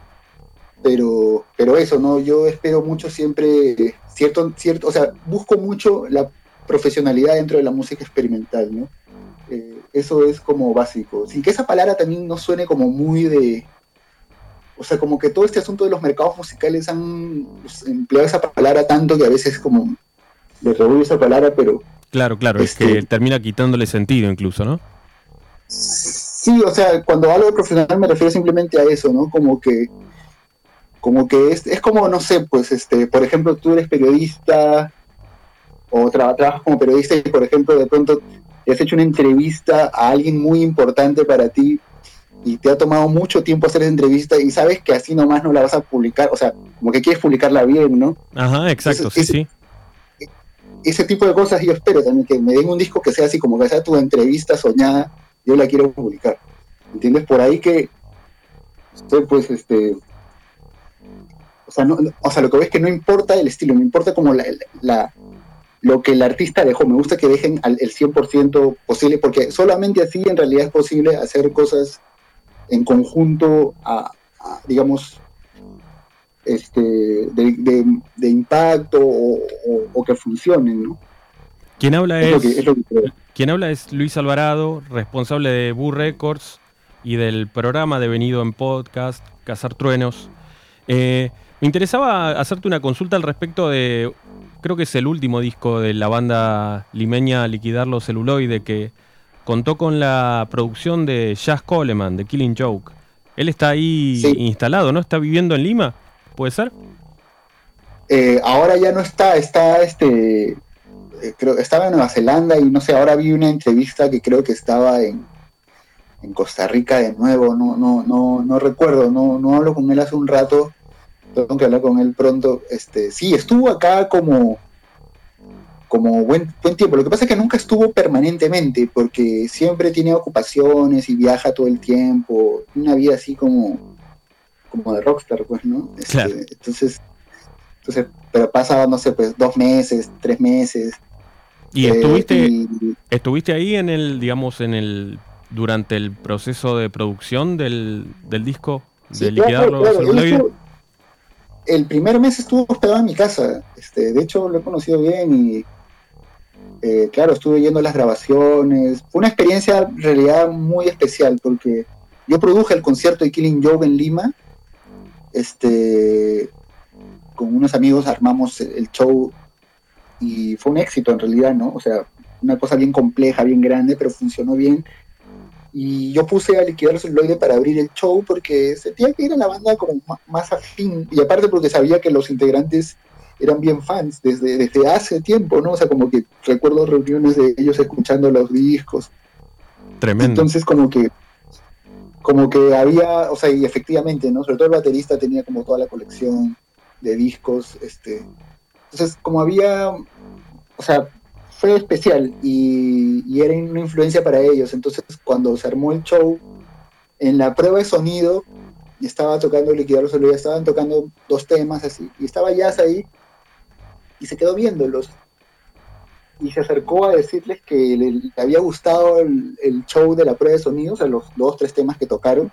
Pero eso, ¿no? Yo espero mucho siempre, o sea, busco mucho la profesionalidad dentro de la música experimental, ¿no? Eso es como básico. Sin que esa palabra también no suene como muy de... O sea, como que todo este asunto de los mercados musicales han empleado esa palabra tanto que a veces como le revuelvo esa palabra, pero... Claro, es que termina quitándole sentido incluso, ¿no? Sí, o sea, cuando hablo de profesional me refiero simplemente a eso, ¿no? Como que es como, no sé, pues, por ejemplo, tú eres periodista o trabajas como periodista y, por ejemplo, de pronto te has hecho una entrevista a alguien muy importante para ti y te ha tomado mucho tiempo hacer esa entrevista y sabes que así nomás no la vas a publicar, o sea, como que quieres publicarla bien, ¿no? Ajá, exacto, Entonces, sí. Ese tipo de cosas yo espero también, que me den un disco que sea así, como que sea tu entrevista soñada, yo la quiero publicar, ¿entiendes? Por ahí que, pues, o sea, o sea, lo que ves es que no importa el estilo, no importa como lo que el artista dejó. Me gusta que dejen el 100% posible, porque solamente así en realidad es posible hacer cosas en conjunto, digamos, de impacto o que funcionen, ¿no? Quien habla Es lo que creo. quien habla es Luis Alvarado, responsable de Burr Records y del programa devenido en podcast Cazar Truenos. Me interesaba hacerte una consulta al respecto de, creo que es el último disco de la banda limeña Liquidar los Celuloide, que contó con la producción de Jazz Coleman, de Killing Joke. Él está ahí Sí, instalado, ¿no? ¿Está viviendo en Lima? ¿Puede ser? ahora ya no creo estaba en Nueva Zelanda y no sé, ahora vi una entrevista que creo que estaba en Costa Rica de nuevo, no recuerdo, no hablo con él hace un rato, tengo que hablar con él pronto. Sí, estuvo acá como buen tiempo. Lo que pasa es que nunca estuvo permanentemente, porque siempre tiene ocupaciones y viaja todo el tiempo, una vida así como de rockstar, pues, ¿no? Claro. Entonces, pero pasa, no sé, pues 2 meses, 3 meses. ¿Y Y estuviste ahí en el, digamos, durante el proceso de producción del disco de sí, Liquidar claro, los claro, Celuloide? el primer mes estuvo hospedado en mi casa. De hecho, lo he conocido bien y, claro, estuve yendo a las grabaciones. Fue una experiencia en realidad muy especial porque yo produje el concierto de Killing Joke en Lima. Con unos amigos armamos el show y fue un éxito en realidad, ¿no? O sea, una cosa bien compleja, bien grande, pero funcionó bien. Y yo puse a Liquidar el Celuloide para abrir el show porque sentía que era la banda como más afín, y aparte porque sabía que los integrantes eran bien fans desde hace tiempo, ¿no? O sea, como que recuerdo reuniones de ellos escuchando los discos. Tremendo. Entonces como que había, o sea, y efectivamente, ¿no? Sobre todo el baterista tenía como toda la colección de discos. Entonces, como había, o sea, fue especial y era una influencia para ellos. Entonces, cuando se armó el show, en la prueba de sonido, estaba tocando Liquidar los Celuloide, estaban tocando 2 temas así, y estaba Jazz ahí, y se quedó viéndolos, y se acercó a decirles que le había gustado el show de la prueba de sonido, o sea, los 2, 3 temas que tocaron,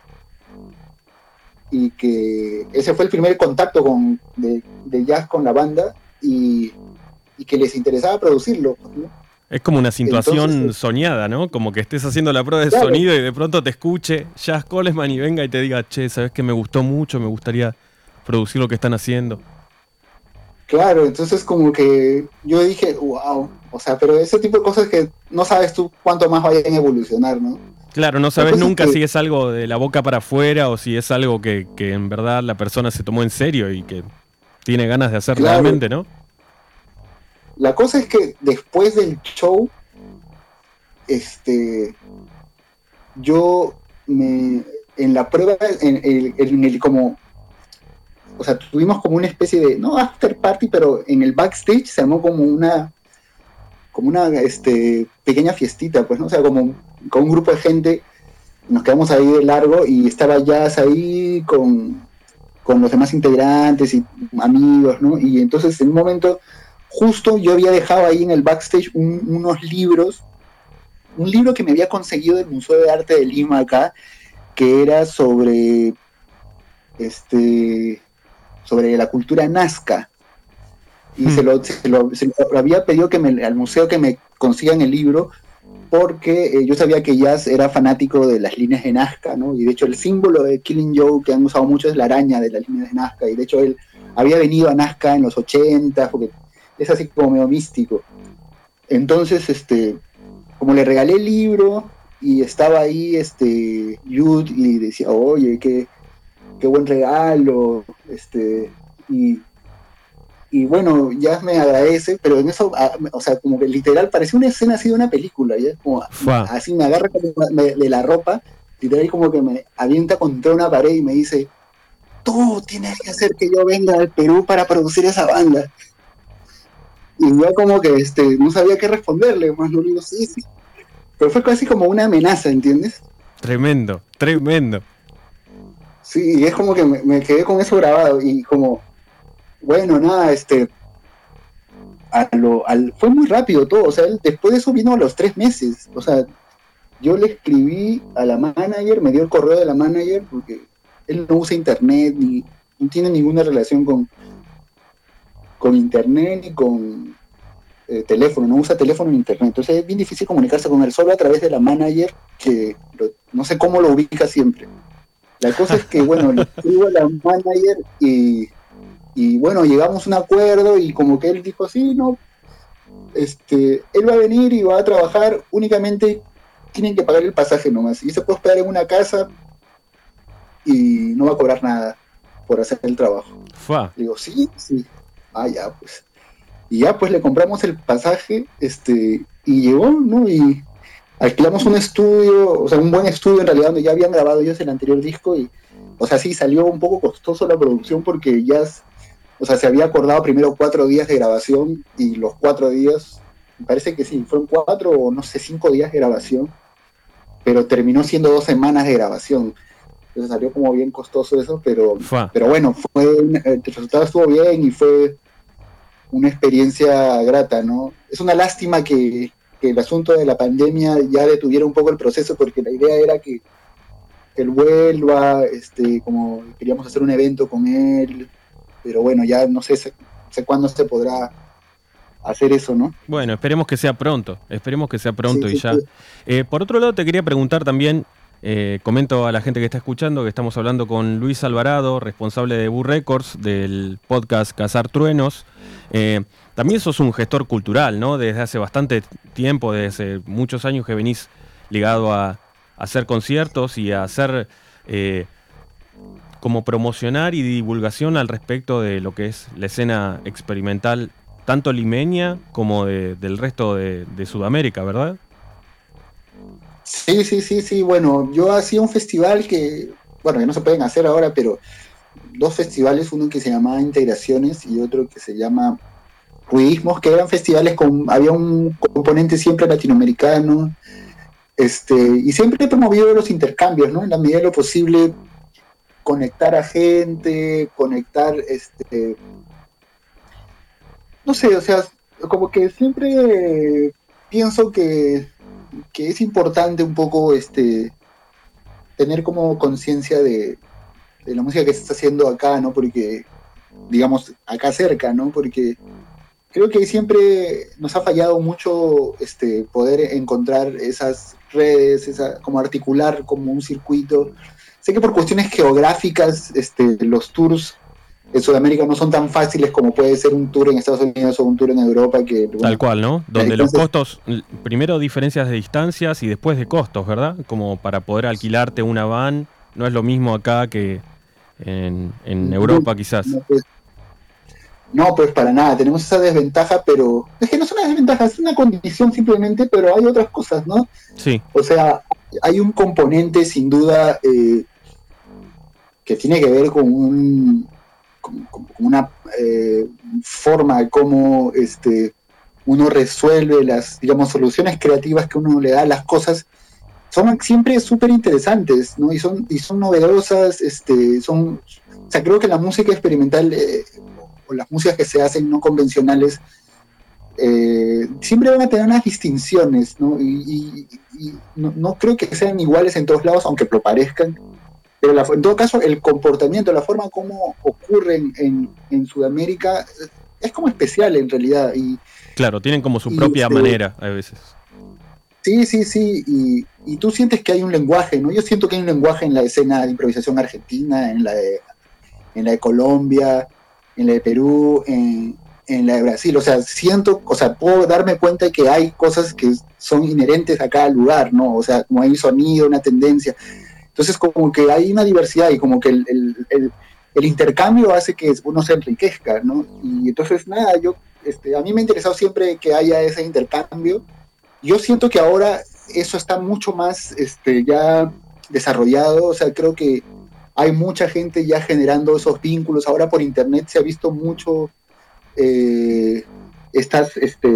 y que ese fue el primer contacto de Jazz con la banda, y que les interesaba producirlo, ¿no? Es como una situación Entonces, soñada, ¿no? Como que estés haciendo la prueba de claro, sonido y de pronto te escuche Jazz Coleman y venga y te diga, che, ¿sabes qué? Me gustó mucho, me gustaría producir lo que están haciendo. claro, entonces como que yo dije, wow, o sea, pero ese tipo de cosas que no sabes tú cuánto más vayan a evolucionar, ¿no? Claro, no La sabes cosa es nunca que, si es algo de la boca para afuera o si es algo que en verdad la persona se tomó en serio y que tiene ganas de hacer claro, realmente, ¿no? la cosa es que después del show, este, yo en la prueba, como, o sea, tuvimos como una especie de, no after party, pero en el backstage se armó como una pequeña fiestita, pues, ¿no? O sea, como con un grupo de gente, nos quedamos ahí de largo y estaba Jazz ahí con los demás integrantes y amigos, ¿no? Y entonces en un momento, justo yo había dejado ahí en el backstage unos libros, un libro que me había conseguido del Museo de Arte de Lima acá, que era este, sobre la cultura nazca. Y Hmm. se lo había pedido al museo que me consigan el libro, porque yo sabía que Jazz era fanático de las líneas de Nazca, ¿no? Y de hecho el símbolo de Killing Joe que han usado mucho es la araña de las líneas de Nazca, y de hecho él había venido a Nazca en los 80, porque es así como medio místico. Entonces, como le regalé el libro y estaba ahí Jude y decía, oye, qué buen regalo, y bueno, ya me agradece, pero en eso, o sea, como que literal parecía una escena así de una película, ya como Fa. así me agarra como de la ropa, literal como que me avienta contra una pared y me dice, tú tienes que hacer que yo venga al Perú para producir esa banda. Y yo como que no sabía qué responderle, más lo digo, sí, sí. Pero fue casi como una amenaza, ¿entiendes? Tremendo, tremendo. Sí, y es como que me quedé con eso grabado y como, bueno, nada, fue muy rápido todo, o sea, después de eso vino a los 3 meses, o sea, yo le escribí a la manager, me dio el correo de la manager, porque él no usa internet, ni no tiene ninguna relación con internet ni con teléfono, no usa teléfono ni internet, entonces es bien difícil comunicarse con él, solo a través de la manager, que no sé cómo lo ubica siempre. La cosa es que, bueno, le escribo a la manager y bueno, llegamos a un acuerdo y como que él dijo, sí, no, él va a venir y va a trabajar, únicamente tienen que pagar el pasaje nomás, y se puede hospedar en una casa y no va a cobrar nada por hacer el trabajo. Fa. Digo, sí, sí, ya pues. Y ya pues le compramos el pasaje, y llegó, ¿no? Y alquilamos un estudio, o sea, un buen estudio en realidad, donde ya habían grabado ellos el anterior disco y, o sea, sí, salió un poco costoso la producción porque ya, o sea, se había acordado primero 4 días de grabación y los 4 días, me parece que sí, fueron 4 o no sé, 5 días de grabación, pero terminó siendo 2 semanas de grabación. Entonces salió como bien costoso eso, Fa. pero bueno, el resultado estuvo bien y fue una experiencia grata, ¿no? Es una lástima que el asunto de la pandemia ya detuviera un poco el proceso, porque la idea era que él vuelva, como queríamos hacer un evento con él, pero bueno, ya no sé cuándo se podrá hacer eso, ¿no? Bueno, esperemos que sea Sí, pronto y sí, ya. sí. Por otro lado, te quería preguntar también, comento a la gente que está escuchando que estamos hablando con Luis Alvarado, responsable de Boo Records, del podcast Cazar Truenos. También sos un gestor cultural, ¿no? Desde hace bastante tiempo, desde muchos años que venís ligado a hacer conciertos y a hacer como promocionar y divulgación al respecto de lo que es la escena experimental, tanto limeña como del resto de Sudamérica, ¿verdad? Sí, sí, sí, sí, bueno, yo hacía un festival que, bueno, ya no se pueden hacer ahora, pero 2 festivales, uno que se llamaba Integraciones y otro que se llama Ruidismos, que eran festivales había un componente siempre latinoamericano, y siempre he promovido los intercambios, ¿no? En la medida de lo posible, conectar a gente, no sé, o sea, como que siempre pienso que es importante un poco, tener como conciencia de la música que se está haciendo acá, ¿no? Porque, digamos, acá cerca, ¿no? Porque creo que siempre nos ha fallado mucho poder encontrar esas redes, como articular como un circuito. Sé que por cuestiones geográficas los tours en Sudamérica no son tan fáciles como puede ser un tour en Estados Unidos o un tour en Europa. Tal cual, ¿no? Donde los costos, primero diferencias de distancias y después de costos, ¿verdad? Como para poder alquilarte una van, no es lo mismo acá que en Europa quizás. No, pues para nada, tenemos esa desventaja, pero es que no es una desventaja, es una condición simplemente, pero hay otras cosas, ¿no? Sí. O sea, hay un componente sin duda que tiene que ver con una forma de cómo uno resuelve las, digamos, soluciones creativas que uno le da a las cosas. Son siempre súper interesantes, ¿no? Y son novedosas, o sea, creo que la música experimental o las músicas que se hacen no convencionales siempre van a tener unas distinciones, ¿no? Y no creo que sean iguales en todos lados, aunque lo parezcan, pero en todo caso el comportamiento, la forma como ocurren en Sudamérica es como especial en realidad. Claro, tienen como su propia manera a veces. Sí, y tú sientes que hay un lenguaje, ¿no? Yo siento que hay un lenguaje en la escena de improvisación argentina, en la de Colombia, en la de Perú, en la de Brasil. O sea, puedo darme cuenta de que hay cosas que son inherentes a cada lugar, ¿no? O sea, como hay un sonido, una tendencia. Entonces, como que hay una diversidad y como que el intercambio hace que uno se enriquezca, ¿no? Y entonces, nada, a mí me ha interesado siempre que haya ese intercambio. Yo siento que ahora eso está mucho más ya desarrollado. O sea, creo que hay mucha gente ya generando esos vínculos. Ahora por internet se ha visto mucho esta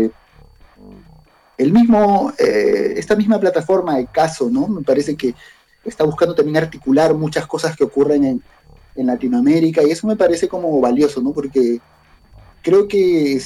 misma plataforma de Caso, ¿no? Me parece que está buscando también articular muchas cosas que ocurren en Latinoamérica, y eso me parece como valioso, ¿no? Porque creo que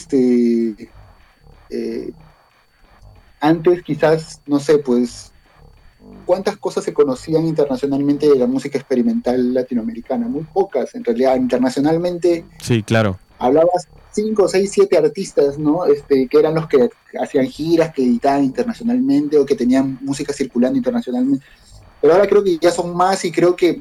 antes quizás, no sé, pues, ¿cuántas cosas se conocían internacionalmente de la música experimental latinoamericana? Muy pocas, en realidad. Internacionalmente, sí, claro, hablabas 5, 6, 7 artistas, ¿no? Que eran los que hacían giras, que editaban internacionalmente o que tenían música circulando internacionalmente. Pero ahora creo que ya son más, y creo que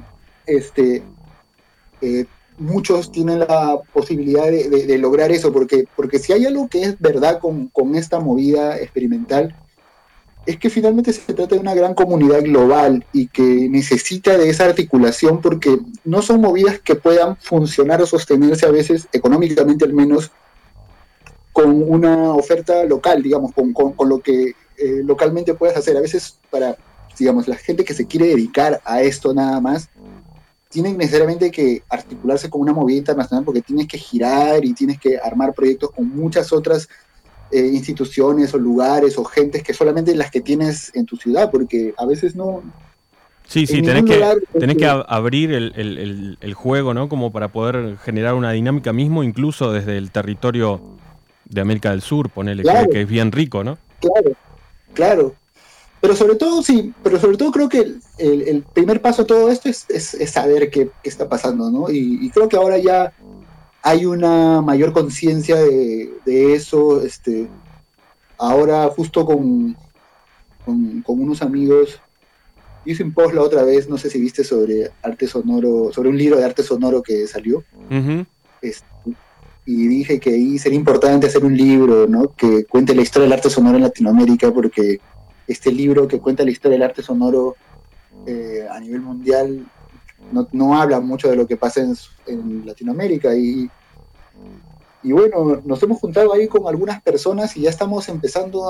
muchos tienen la posibilidad de lograr eso, porque si hay algo que es verdad con esta movida experimental, es que finalmente se trata de una gran comunidad global y que necesita de esa articulación, porque no son movidas que puedan funcionar o sostenerse a veces, económicamente al menos, con una oferta local, digamos, con lo que localmente puedes hacer. A veces para, digamos, la gente que se quiere dedicar a esto nada más, tienen necesariamente que articularse con una movida internacional, porque tienes que girar y tienes que armar proyectos con muchas otras instituciones o lugares o gentes que solamente las que tienes en tu ciudad, porque a veces no. Sí, tenés que abrir el juego, ¿no? Como para poder generar una dinámica mismo, incluso desde el territorio de América del Sur, ponele, claro, que es bien rico, ¿no? Claro. Pero sobre todo creo que el primer paso a todo esto es saber qué está pasando, ¿no? Y creo que ahora ya hay una mayor conciencia de eso. Ahora justo con unos amigos hice un post la otra vez, no sé si viste, sobre arte sonoro, sobre un libro de arte sonoro que salió. Uh-huh. Y dije que ahí sería importante hacer un libro, ¿no? Que cuente la historia del arte sonoro en Latinoamérica, porque este libro que cuenta la historia del arte sonoro a nivel mundial no habla mucho de lo que pasa en Latinoamérica. Y bueno, nos hemos juntado ahí con algunas personas y ya estamos empezando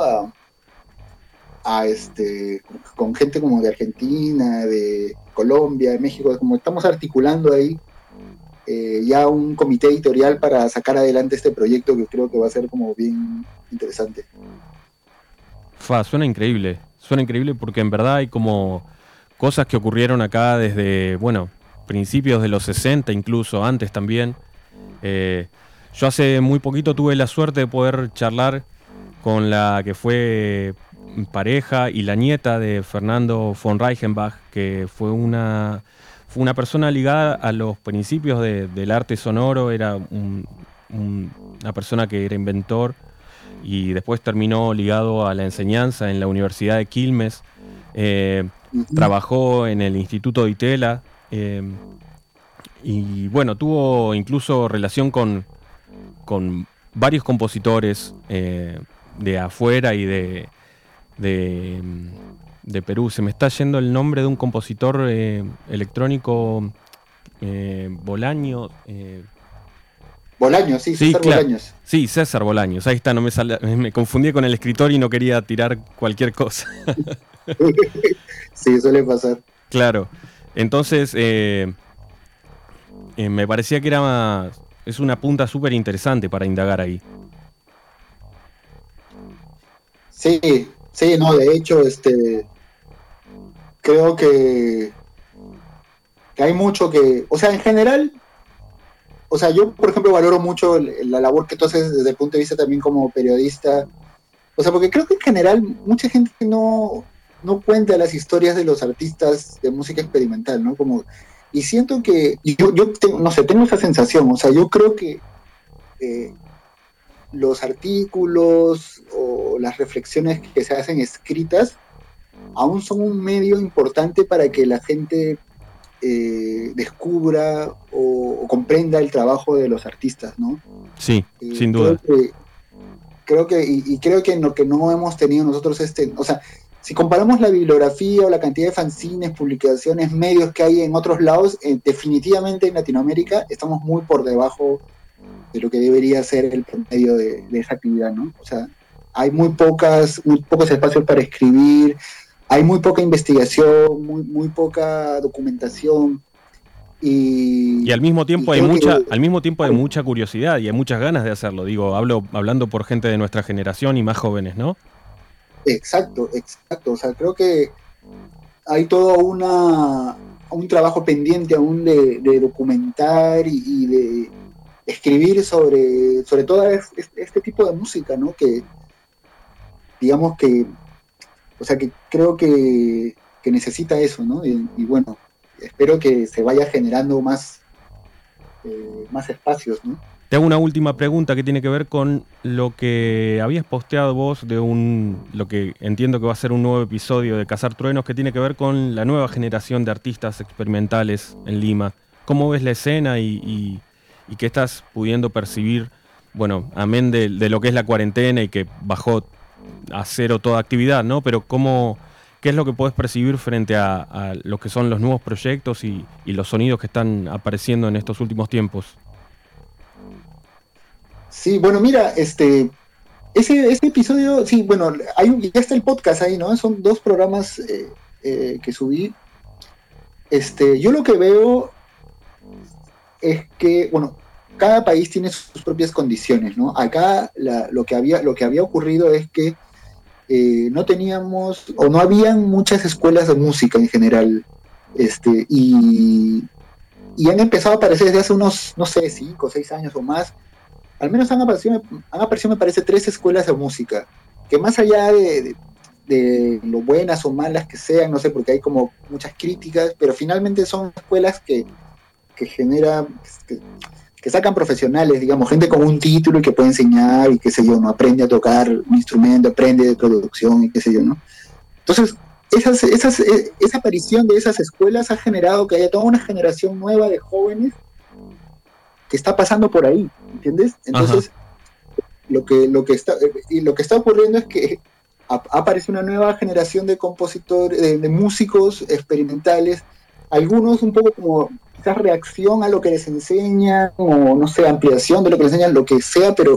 con gente como de Argentina, de Colombia, de México, como estamos articulando ahí ya un comité editorial para sacar adelante este proyecto, que creo que va a ser como bien interesante. Suena increíble porque en verdad hay como cosas que ocurrieron acá desde, bueno, principios de los 60, incluso antes también. Yo hace muy poquito tuve la suerte de poder charlar con la que fue pareja y la nieta de Fernando von Reichenbach, que fue una persona ligada a los principios del arte sonoro. Era una persona que era inventor y después terminó ligado a la enseñanza en la Universidad de Quilmes. Trabajó en el Instituto de Itela y bueno, tuvo incluso relación con varios compositores de afuera y de Perú. Se me está yendo el nombre de un compositor electrónico, Bolaño. Bolaños, sí, Sí, César claro. Bolaños. Sí, César Bolaños. Ahí está, no me confundí con el escritor y no quería tirar cualquier cosa. Sí, suele pasar. Claro. Entonces, me parecía que es una punta súper interesante para indagar ahí. Sí, sí, no, de hecho, creo que hay mucho que, o sea, en general, o sea, yo, por ejemplo, valoro mucho la labor que tú haces desde el punto de vista también como periodista, o sea, porque creo que en general mucha gente no cuenta las historias de los artistas de música experimental, ¿no? Como, y siento que, yo tengo, no sé, tengo esa sensación, o sea, yo creo que los artículos o las reflexiones que se hacen escritas aún son un medio importante para que la gente descubra o comprenda el trabajo de los artistas, ¿no? Sí, sin duda. Creo que en lo que no hemos tenido nosotros o sea, si comparamos la bibliografía o la cantidad de fanzines, publicaciones, medios que hay en otros lados, definitivamente en Latinoamérica estamos muy por debajo de lo que debería ser el promedio de esa actividad, ¿no? O sea, hay muy pocos espacios para escribir, hay muy poca investigación, muy poca documentación. Y al mismo tiempo hay mucha curiosidad y hay muchas ganas de hacerlo. Digo, hablando por gente de nuestra generación y más jóvenes, ¿no? Exacto. O sea, creo que hay todo un trabajo pendiente aún de documentar y de escribir sobre todo este tipo de música, ¿no? Que digamos que, o sea, que creo que necesita eso, ¿no? Y bueno, espero que se vaya generando más espacios, ¿no? Te hago una última pregunta que tiene que ver con lo que habías posteado vos de lo que entiendo que va a ser un nuevo episodio de Cazar Truenos, que tiene que ver con la nueva generación de artistas experimentales en Lima. ¿Cómo ves la escena y qué estás pudiendo percibir? Bueno, amén de lo que es la cuarentena y que bajó a cero toda actividad, ¿no? Pero ¿qué es lo que podés percibir frente a lo que son los nuevos proyectos y los sonidos que están apareciendo en estos últimos tiempos? Sí, bueno, mira, ese episodio, sí, bueno, ya está el podcast ahí, ¿no? Son 2 programas que subí. Yo lo que veo es que, bueno, cada país tiene sus propias condiciones, ¿no? Acá lo que había ocurrido es que no teníamos o no habían muchas escuelas de música en general, y han empezado a aparecer desde hace unos, no sé, 5 o 6 años o más. Al menos han aparecido, me parece, 3 escuelas de música, que más allá de lo buenas o malas que sean, no sé, porque hay como muchas críticas, pero finalmente son escuelas que generan, que sacan profesionales, digamos, gente con un título y que puede enseñar y qué sé yo, ¿no? Aprende a tocar un instrumento, aprende de producción y qué sé yo, ¿no? Entonces, esa aparición de esas escuelas ha generado que haya toda una generación nueva de jóvenes que está pasando por ahí, ¿entiendes? Entonces, lo que está ocurriendo es que aparece una nueva generación de compositores, de músicos experimentales, algunos un poco como quizás reacción a lo que les enseñan, o no sé, ampliación de lo que les enseñan, lo que sea, pero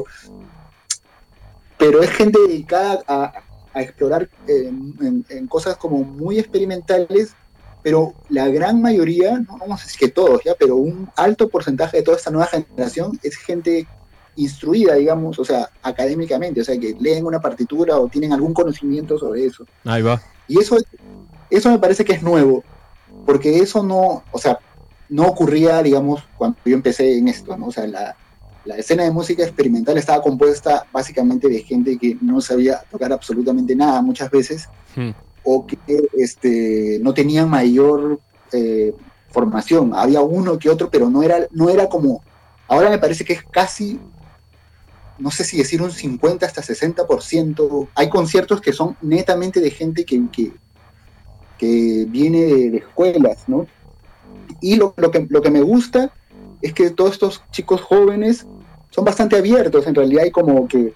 es gente dedicada a explorar en cosas como muy experimentales, pero la gran mayoría, no vamos a decir que todos, ya, pero un alto porcentaje de toda esta nueva generación es gente instruida, digamos, o sea, académicamente, o sea, que leen una partitura o tienen algún conocimiento sobre eso. Ahí va. Y eso me parece que es nuevo, porque eso no ocurría, digamos, cuando yo empecé en esto, ¿no? O sea, la escena de música experimental estaba compuesta básicamente de gente que no sabía tocar absolutamente nada muchas veces, o que no tenían mayor formación. Había uno que otro, pero no era como... Ahora me parece que es casi no sé si decir un 50 hasta 60%. Hay conciertos que son netamente de gente que viene de escuelas, ¿no? Y lo que me gusta es que todos estos chicos jóvenes son bastante abiertos, en realidad, hay como que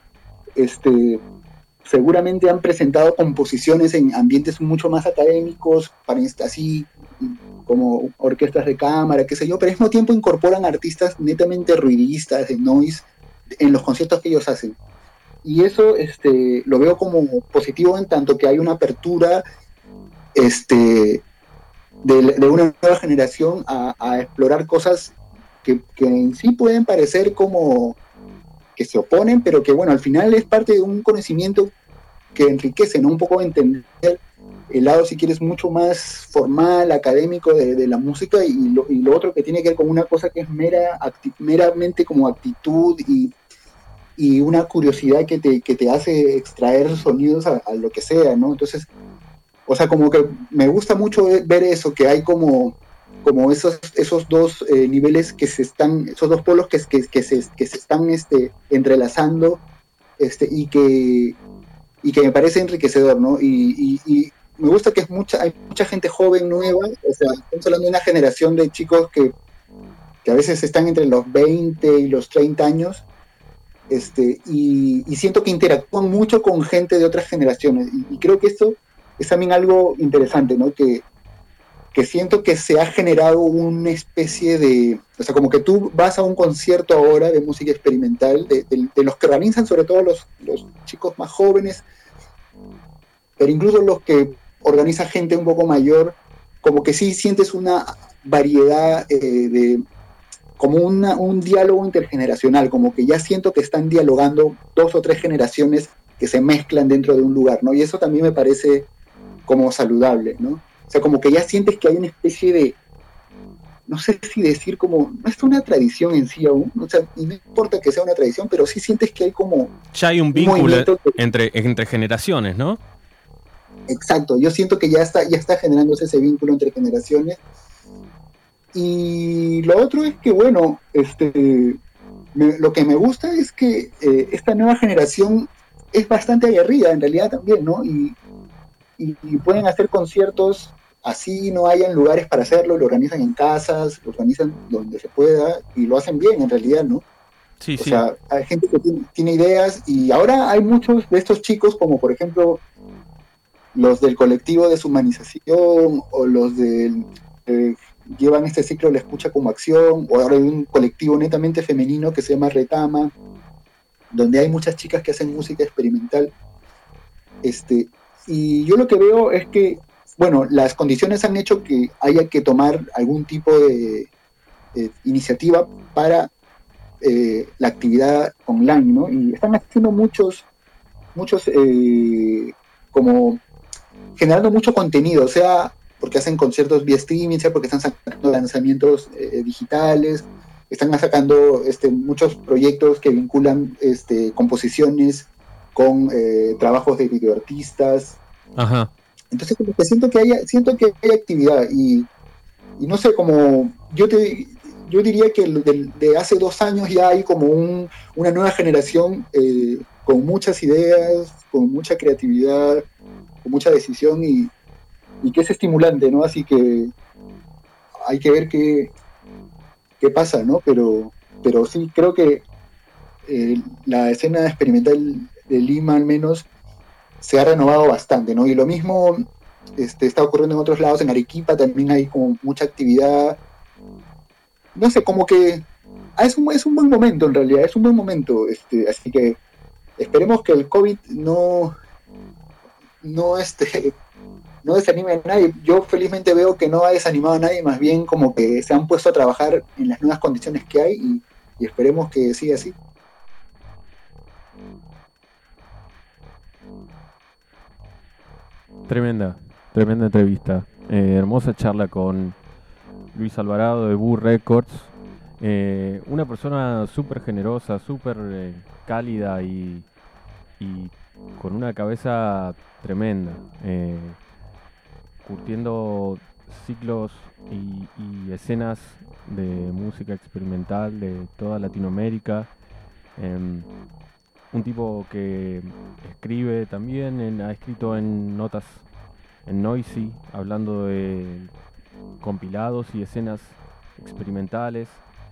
seguramente han presentado composiciones en ambientes mucho más académicos, para así como orquestas de cámara, qué sé yo, pero al mismo tiempo incorporan artistas netamente ruidistas, de noise, en los conciertos que ellos hacen. Y eso lo veo como positivo en tanto que hay una apertura de una nueva generación a explorar cosas que en sí pueden parecer como que se oponen, pero que bueno, al final es parte de un conocimiento que enriquece, ¿no? Un poco entender el lado, si quieres, mucho más formal, académico de la música y lo otro que tiene que ver con una cosa que es meramente como actitud y una curiosidad que te hace extraer sonidos a lo que sea, ¿no? Entonces, o sea, como que me gusta mucho ver eso, que hay como esos dos niveles esos dos polos que se están entrelazando y que me parece enriquecedor, ¿no? Y me gusta que hay mucha gente joven, nueva, o sea, estamos hablando de una generación de chicos que a veces están entre los 20 y los 30 años, y siento que interactúan mucho con gente de otras generaciones, y creo que esto es también algo interesante, ¿no? Que siento que se ha generado una especie de, o sea, como que tú vas a un concierto ahora de música experimental, de los que organizan sobre todo los chicos más jóvenes, pero incluso los que organiza gente un poco mayor, como que sí sientes una variedad como un diálogo intergeneracional, como que ya siento que están dialogando 2 o 3 generaciones que se mezclan dentro de un lugar, ¿no? Y eso también me parece como saludable, ¿no? O sea, como que ya sientes que hay una especie de, no sé si decir como, no es una tradición en sí aún, o sea, y no importa que sea una tradición, pero sí sientes que hay como ya hay un vínculo entre generaciones, ¿no? Exacto, yo siento que ya está generándose ese vínculo entre generaciones. Y lo otro es que, bueno, lo que me gusta es que esta nueva generación es bastante aguerrida en realidad también, ¿no? Y pueden hacer conciertos así, no hayan lugares para hacerlo, lo organizan en casas, lo organizan donde se pueda y lo hacen bien en realidad, ¿no? Sí, O sí. sea, hay gente que tiene ideas y ahora hay muchos de estos chicos, como por ejemplo los del colectivo Deshumanización o los del llevan este ciclo de la escucha como acción, o ahora hay un colectivo netamente femenino que se llama Retama, donde hay muchas chicas que hacen música experimental. Y yo lo que veo es que, bueno, las condiciones han hecho que haya que tomar algún tipo de iniciativa para la actividad online, ¿no? Y están haciendo muchos como generando mucho contenido, o sea, porque hacen conciertos vía streaming, sea porque están sacando lanzamientos digitales, están sacando muchos proyectos que vinculan composiciones con trabajos de videoartistas. Ajá. Entonces como que siento que hay actividad y no sé, como yo diría que de hace 2 años ya hay como una nueva generación con muchas ideas, con mucha creatividad, con mucha decisión y que es estimulante, ¿no? Así que hay que ver qué pasa, ¿no? Pero sí, creo que la escena experimental de Lima al menos se ha renovado bastante, ¿no? Y lo mismo está ocurriendo en otros lados, en Arequipa también hay como mucha actividad, no sé, como que es un buen momento en realidad, es un buen momento, así que esperemos que el COVID no no desanime a nadie. Yo felizmente veo que no ha desanimado a nadie, más bien como que se han puesto a trabajar en las nuevas condiciones que hay y esperemos que siga así. Tremenda entrevista. Hermosa charla con Luis Alvarado de Boo Records. Una persona súper generosa, súper cálida y con una cabeza tremenda. Curtiendo ciclos y escenas de música experimental de toda Latinoamérica Un tipo que escribe también, ha escrito en notas en Noisy, hablando de compilados y escenas experimentales.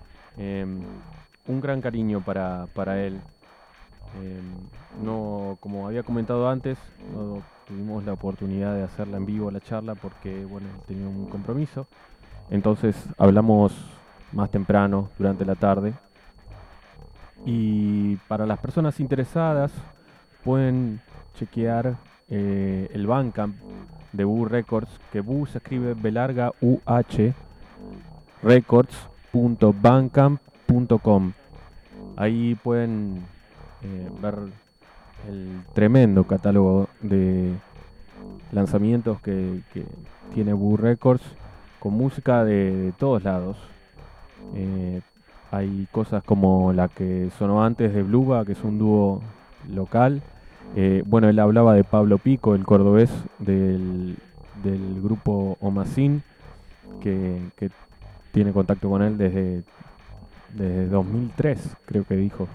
Un gran cariño para él. No, como había comentado antes, no tuvimos la oportunidad de hacerla en vivo la charla porque bueno, tenía un compromiso. Entonces hablamos más temprano durante la tarde. Y para las personas interesadas pueden chequear el Bandcamp de Boo Records, que Boo se escribe B larga UH, records.bandcamp.com. Ahí pueden ver el tremendo catálogo de lanzamientos que tiene Boo Records, con música de todos lados. Hay cosas como la que sonó antes de Bluba, que es un dúo local. Bueno, él hablaba de Pablo Pico, el cordobés del grupo Omacin, que tiene contacto con él desde 2003, creo que dijo.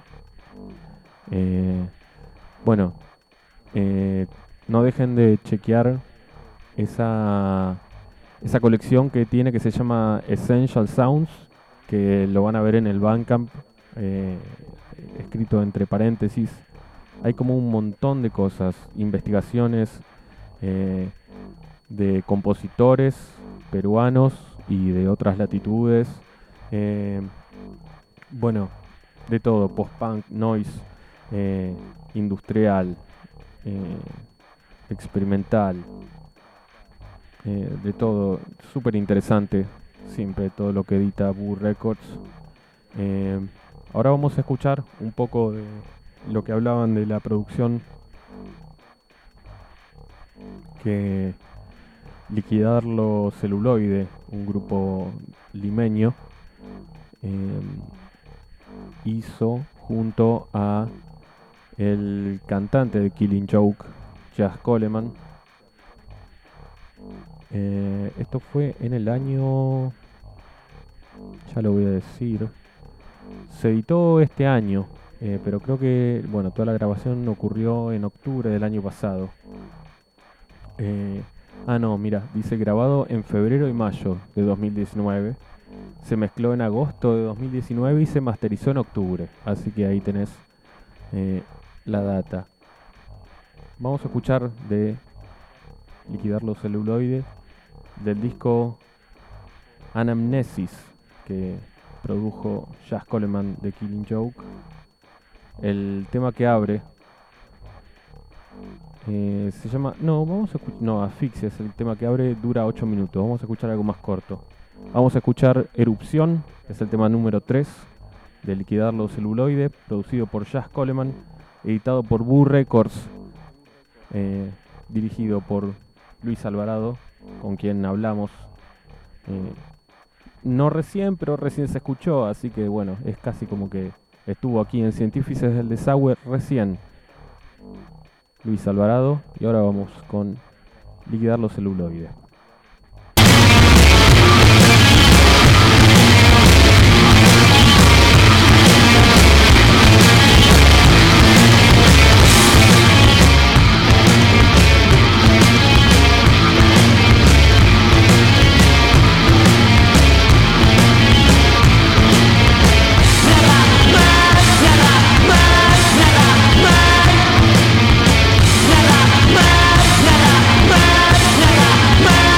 Bueno, no dejen de chequear esa colección que tiene, que se llama Essential Sounds, que lo van a ver en el Bandcamp, escrito entre paréntesis. Hay como un montón de cosas, investigaciones de compositores peruanos y de otras latitudes. Bueno, de todo, post-punk, noise, industrial, experimental, de todo, súper interesante siempre todo lo que edita Boo Records. Ahora vamos a escuchar un poco de lo que hablaban de la producción que Liquidarlo Celuloide, un grupo limeño, hizo junto a el cantante de Killing Joke, Jazz Coleman. Esto fue en el año, ya lo voy a decir, se editó este año, pero creo que bueno, toda la grabación ocurrió en octubre del año pasado. No, mira, dice grabado en febrero y mayo de 2019. Se mezcló en agosto de 2019 y se masterizó en octubre. Así que ahí tenés la data. Vamos a escuchar de Liquidarlo Celuloide, del disco Anamnesis, que produjo Jazz Coleman de Killing Joke. El tema que abre se llama... Asfixia es el tema que abre, dura 8 minutos. Vamos a escuchar algo más corto. Vamos a escuchar Erupción, es el tema número 3 de Liquidarlo Celuloide, producido por Jazz Coleman, editado por Boo Records, dirigido por Luis Alvarado, con quien hablamos no recién, pero recién se escuchó, así que bueno, es casi como que estuvo aquí en Científices del Desagüe recién. Luis Alvarado, y ahora vamos con Liquidarlo Celuloide. Nada más.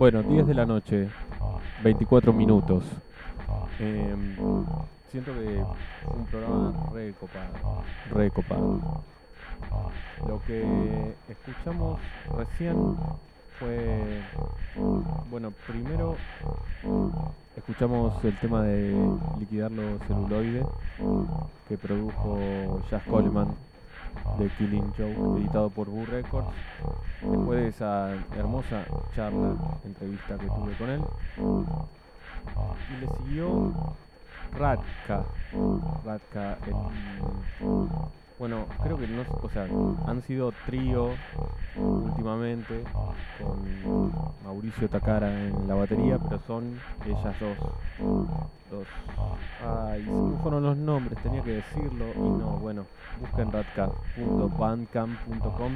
Bueno, 10 de la noche, 24 minutos. Siento que fue un programa re copado. Lo que escuchamos recién fue, bueno, primero escuchamos el tema de Liquidar los celuloides que produjo Jazz Coleman de Killing Joke, editado por Boo Records. Después de esa hermosa charla, entrevista que tuve con él, y le siguió Radka, bueno, creo que no, o sea, han sido trío últimamente con Mauricio Takara en la batería, pero son ellas dos. Ay, se me fueron los nombres, tenía que decirlo y no, bueno, busquen radka.bandcamp.com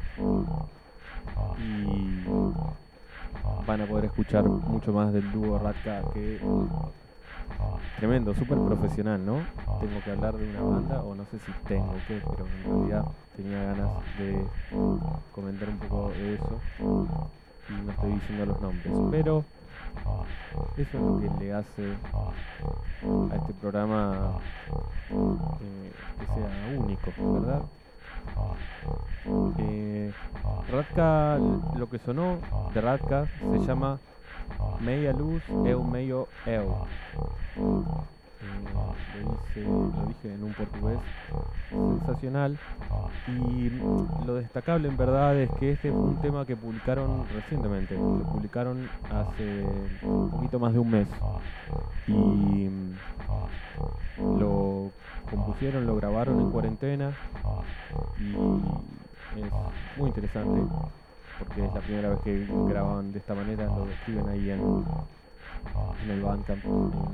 y van a poder escuchar mucho más del dúo Radka, que tremendo, súper profesional, ¿no? Tengo que hablar de una banda, o no sé si tengo que, pero en realidad tenía ganas de comentar un poco de eso y no estoy diciendo los nombres, pero eso es lo que le hace a este programa que sea único, ¿verdad? Radka, lo que sonó de Radka se llama Meia Luz, Eu Meio Eu. Lo dije en un portugués sensacional, y lo destacable en verdad es que este fue un tema que publicaron recientemente, lo publicaron hace un poquito más de un mes y lo compusieron, lo grabaron en cuarentena y es muy interesante porque es la primera vez que graban de esta manera. Lo describen ahí en el Bandcamp.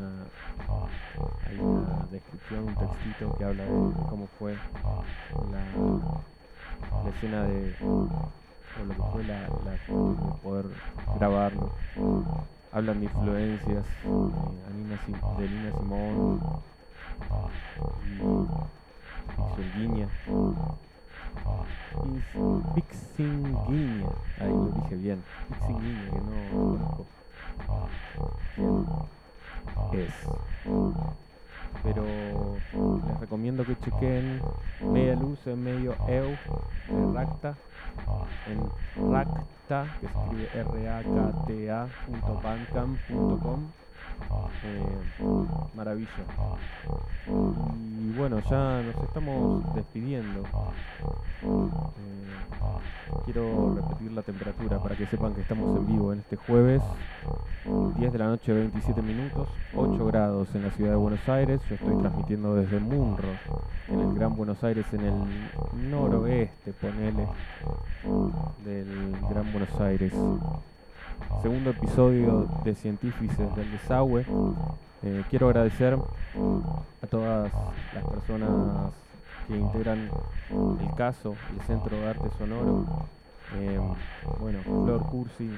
Hay una descripción, un textito que habla de cómo fue la escena o lo que fue la cuestión de poder grabarlo. Hablan de influencias de Nina Simone y Pixinguinha, ahí lo dije bien, Pixinguinha, que no conozco quién es, pero les recomiendo que chequen Meia Luz en Meio Eu de Radka en Radka, que se escribe rakta.bandcamp.com. Maravilla. Y bueno, ya nos estamos despidiendo. Quiero repetir la temperatura para que sepan que estamos en vivo en este jueves, 10 de la noche, 27 minutos, 8 grados en la ciudad de Buenos Aires. Yo estoy transmitiendo desde Munro, en el Gran Buenos Aires, en el noroeste, ponele, del Gran Buenos Aires. Segundo episodio de Científices del Desagüe. Quiero agradecer a todas las personas que integran el CASO, el Centro de Arte Sonoro. Bueno, Flor Cursi,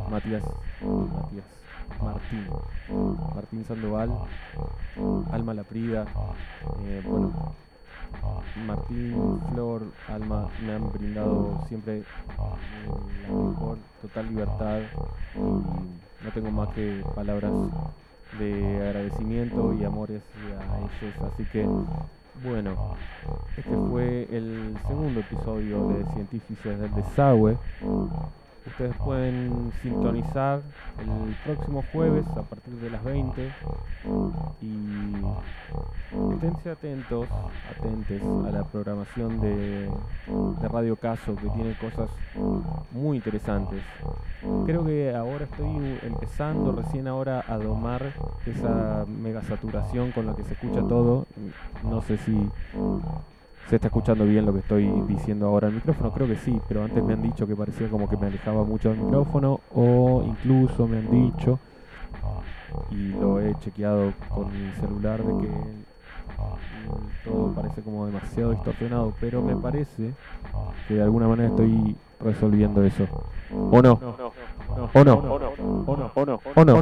Martín Sandoval, Alma Laprida, bueno, Martín, Flor, Alma me han brindado siempre la mejor, total libertad, y no tengo más que palabras de agradecimiento y amores a ellos. Así que bueno, este fue el segundo episodio de Científices del Desagüe. Ustedes pueden sintonizar el próximo jueves a partir de las 20 y esténse atentes a la programación de Radio Caso, que tiene cosas muy interesantes. Creo que ahora estoy empezando recién ahora a domar esa mega saturación con la que se escucha todo. No sé si se está escuchando bien lo que estoy diciendo ahora al micrófono, creo que sí, pero antes me han dicho que parecía como que me alejaba mucho del micrófono, o incluso me han dicho, y lo he chequeado con mi celular, de que todo parece como demasiado distorsionado, pero me parece que de alguna manera estoy resolviendo eso. ¿O no? ¿O no? ¿O no?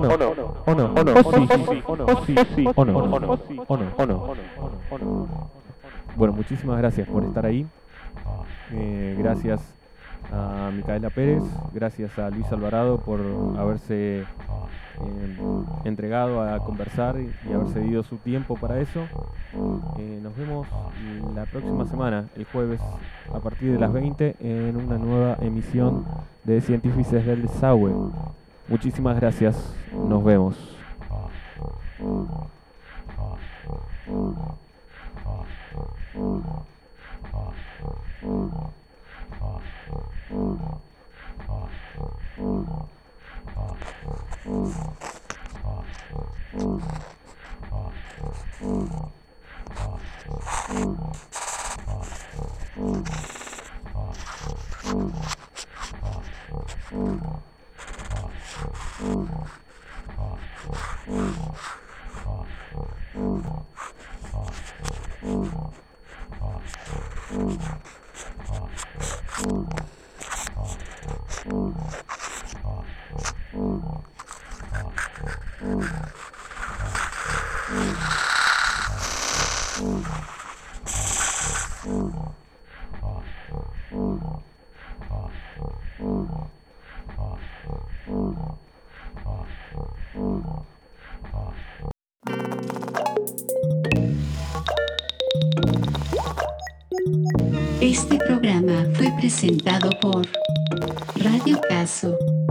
¿O no? Bueno, muchísimas gracias por estar ahí. Gracias a Micaela Pérez, gracias a Luis Alvarado por haberse entregado a conversar y haber cedido su tiempo para eso. Nos vemos la próxima semana, el jueves, a partir de las 20, en una nueva emisión de Científices del Desagüe. Muchísimas gracias, nos vemos. Este programa fue presentado por Radio Caso.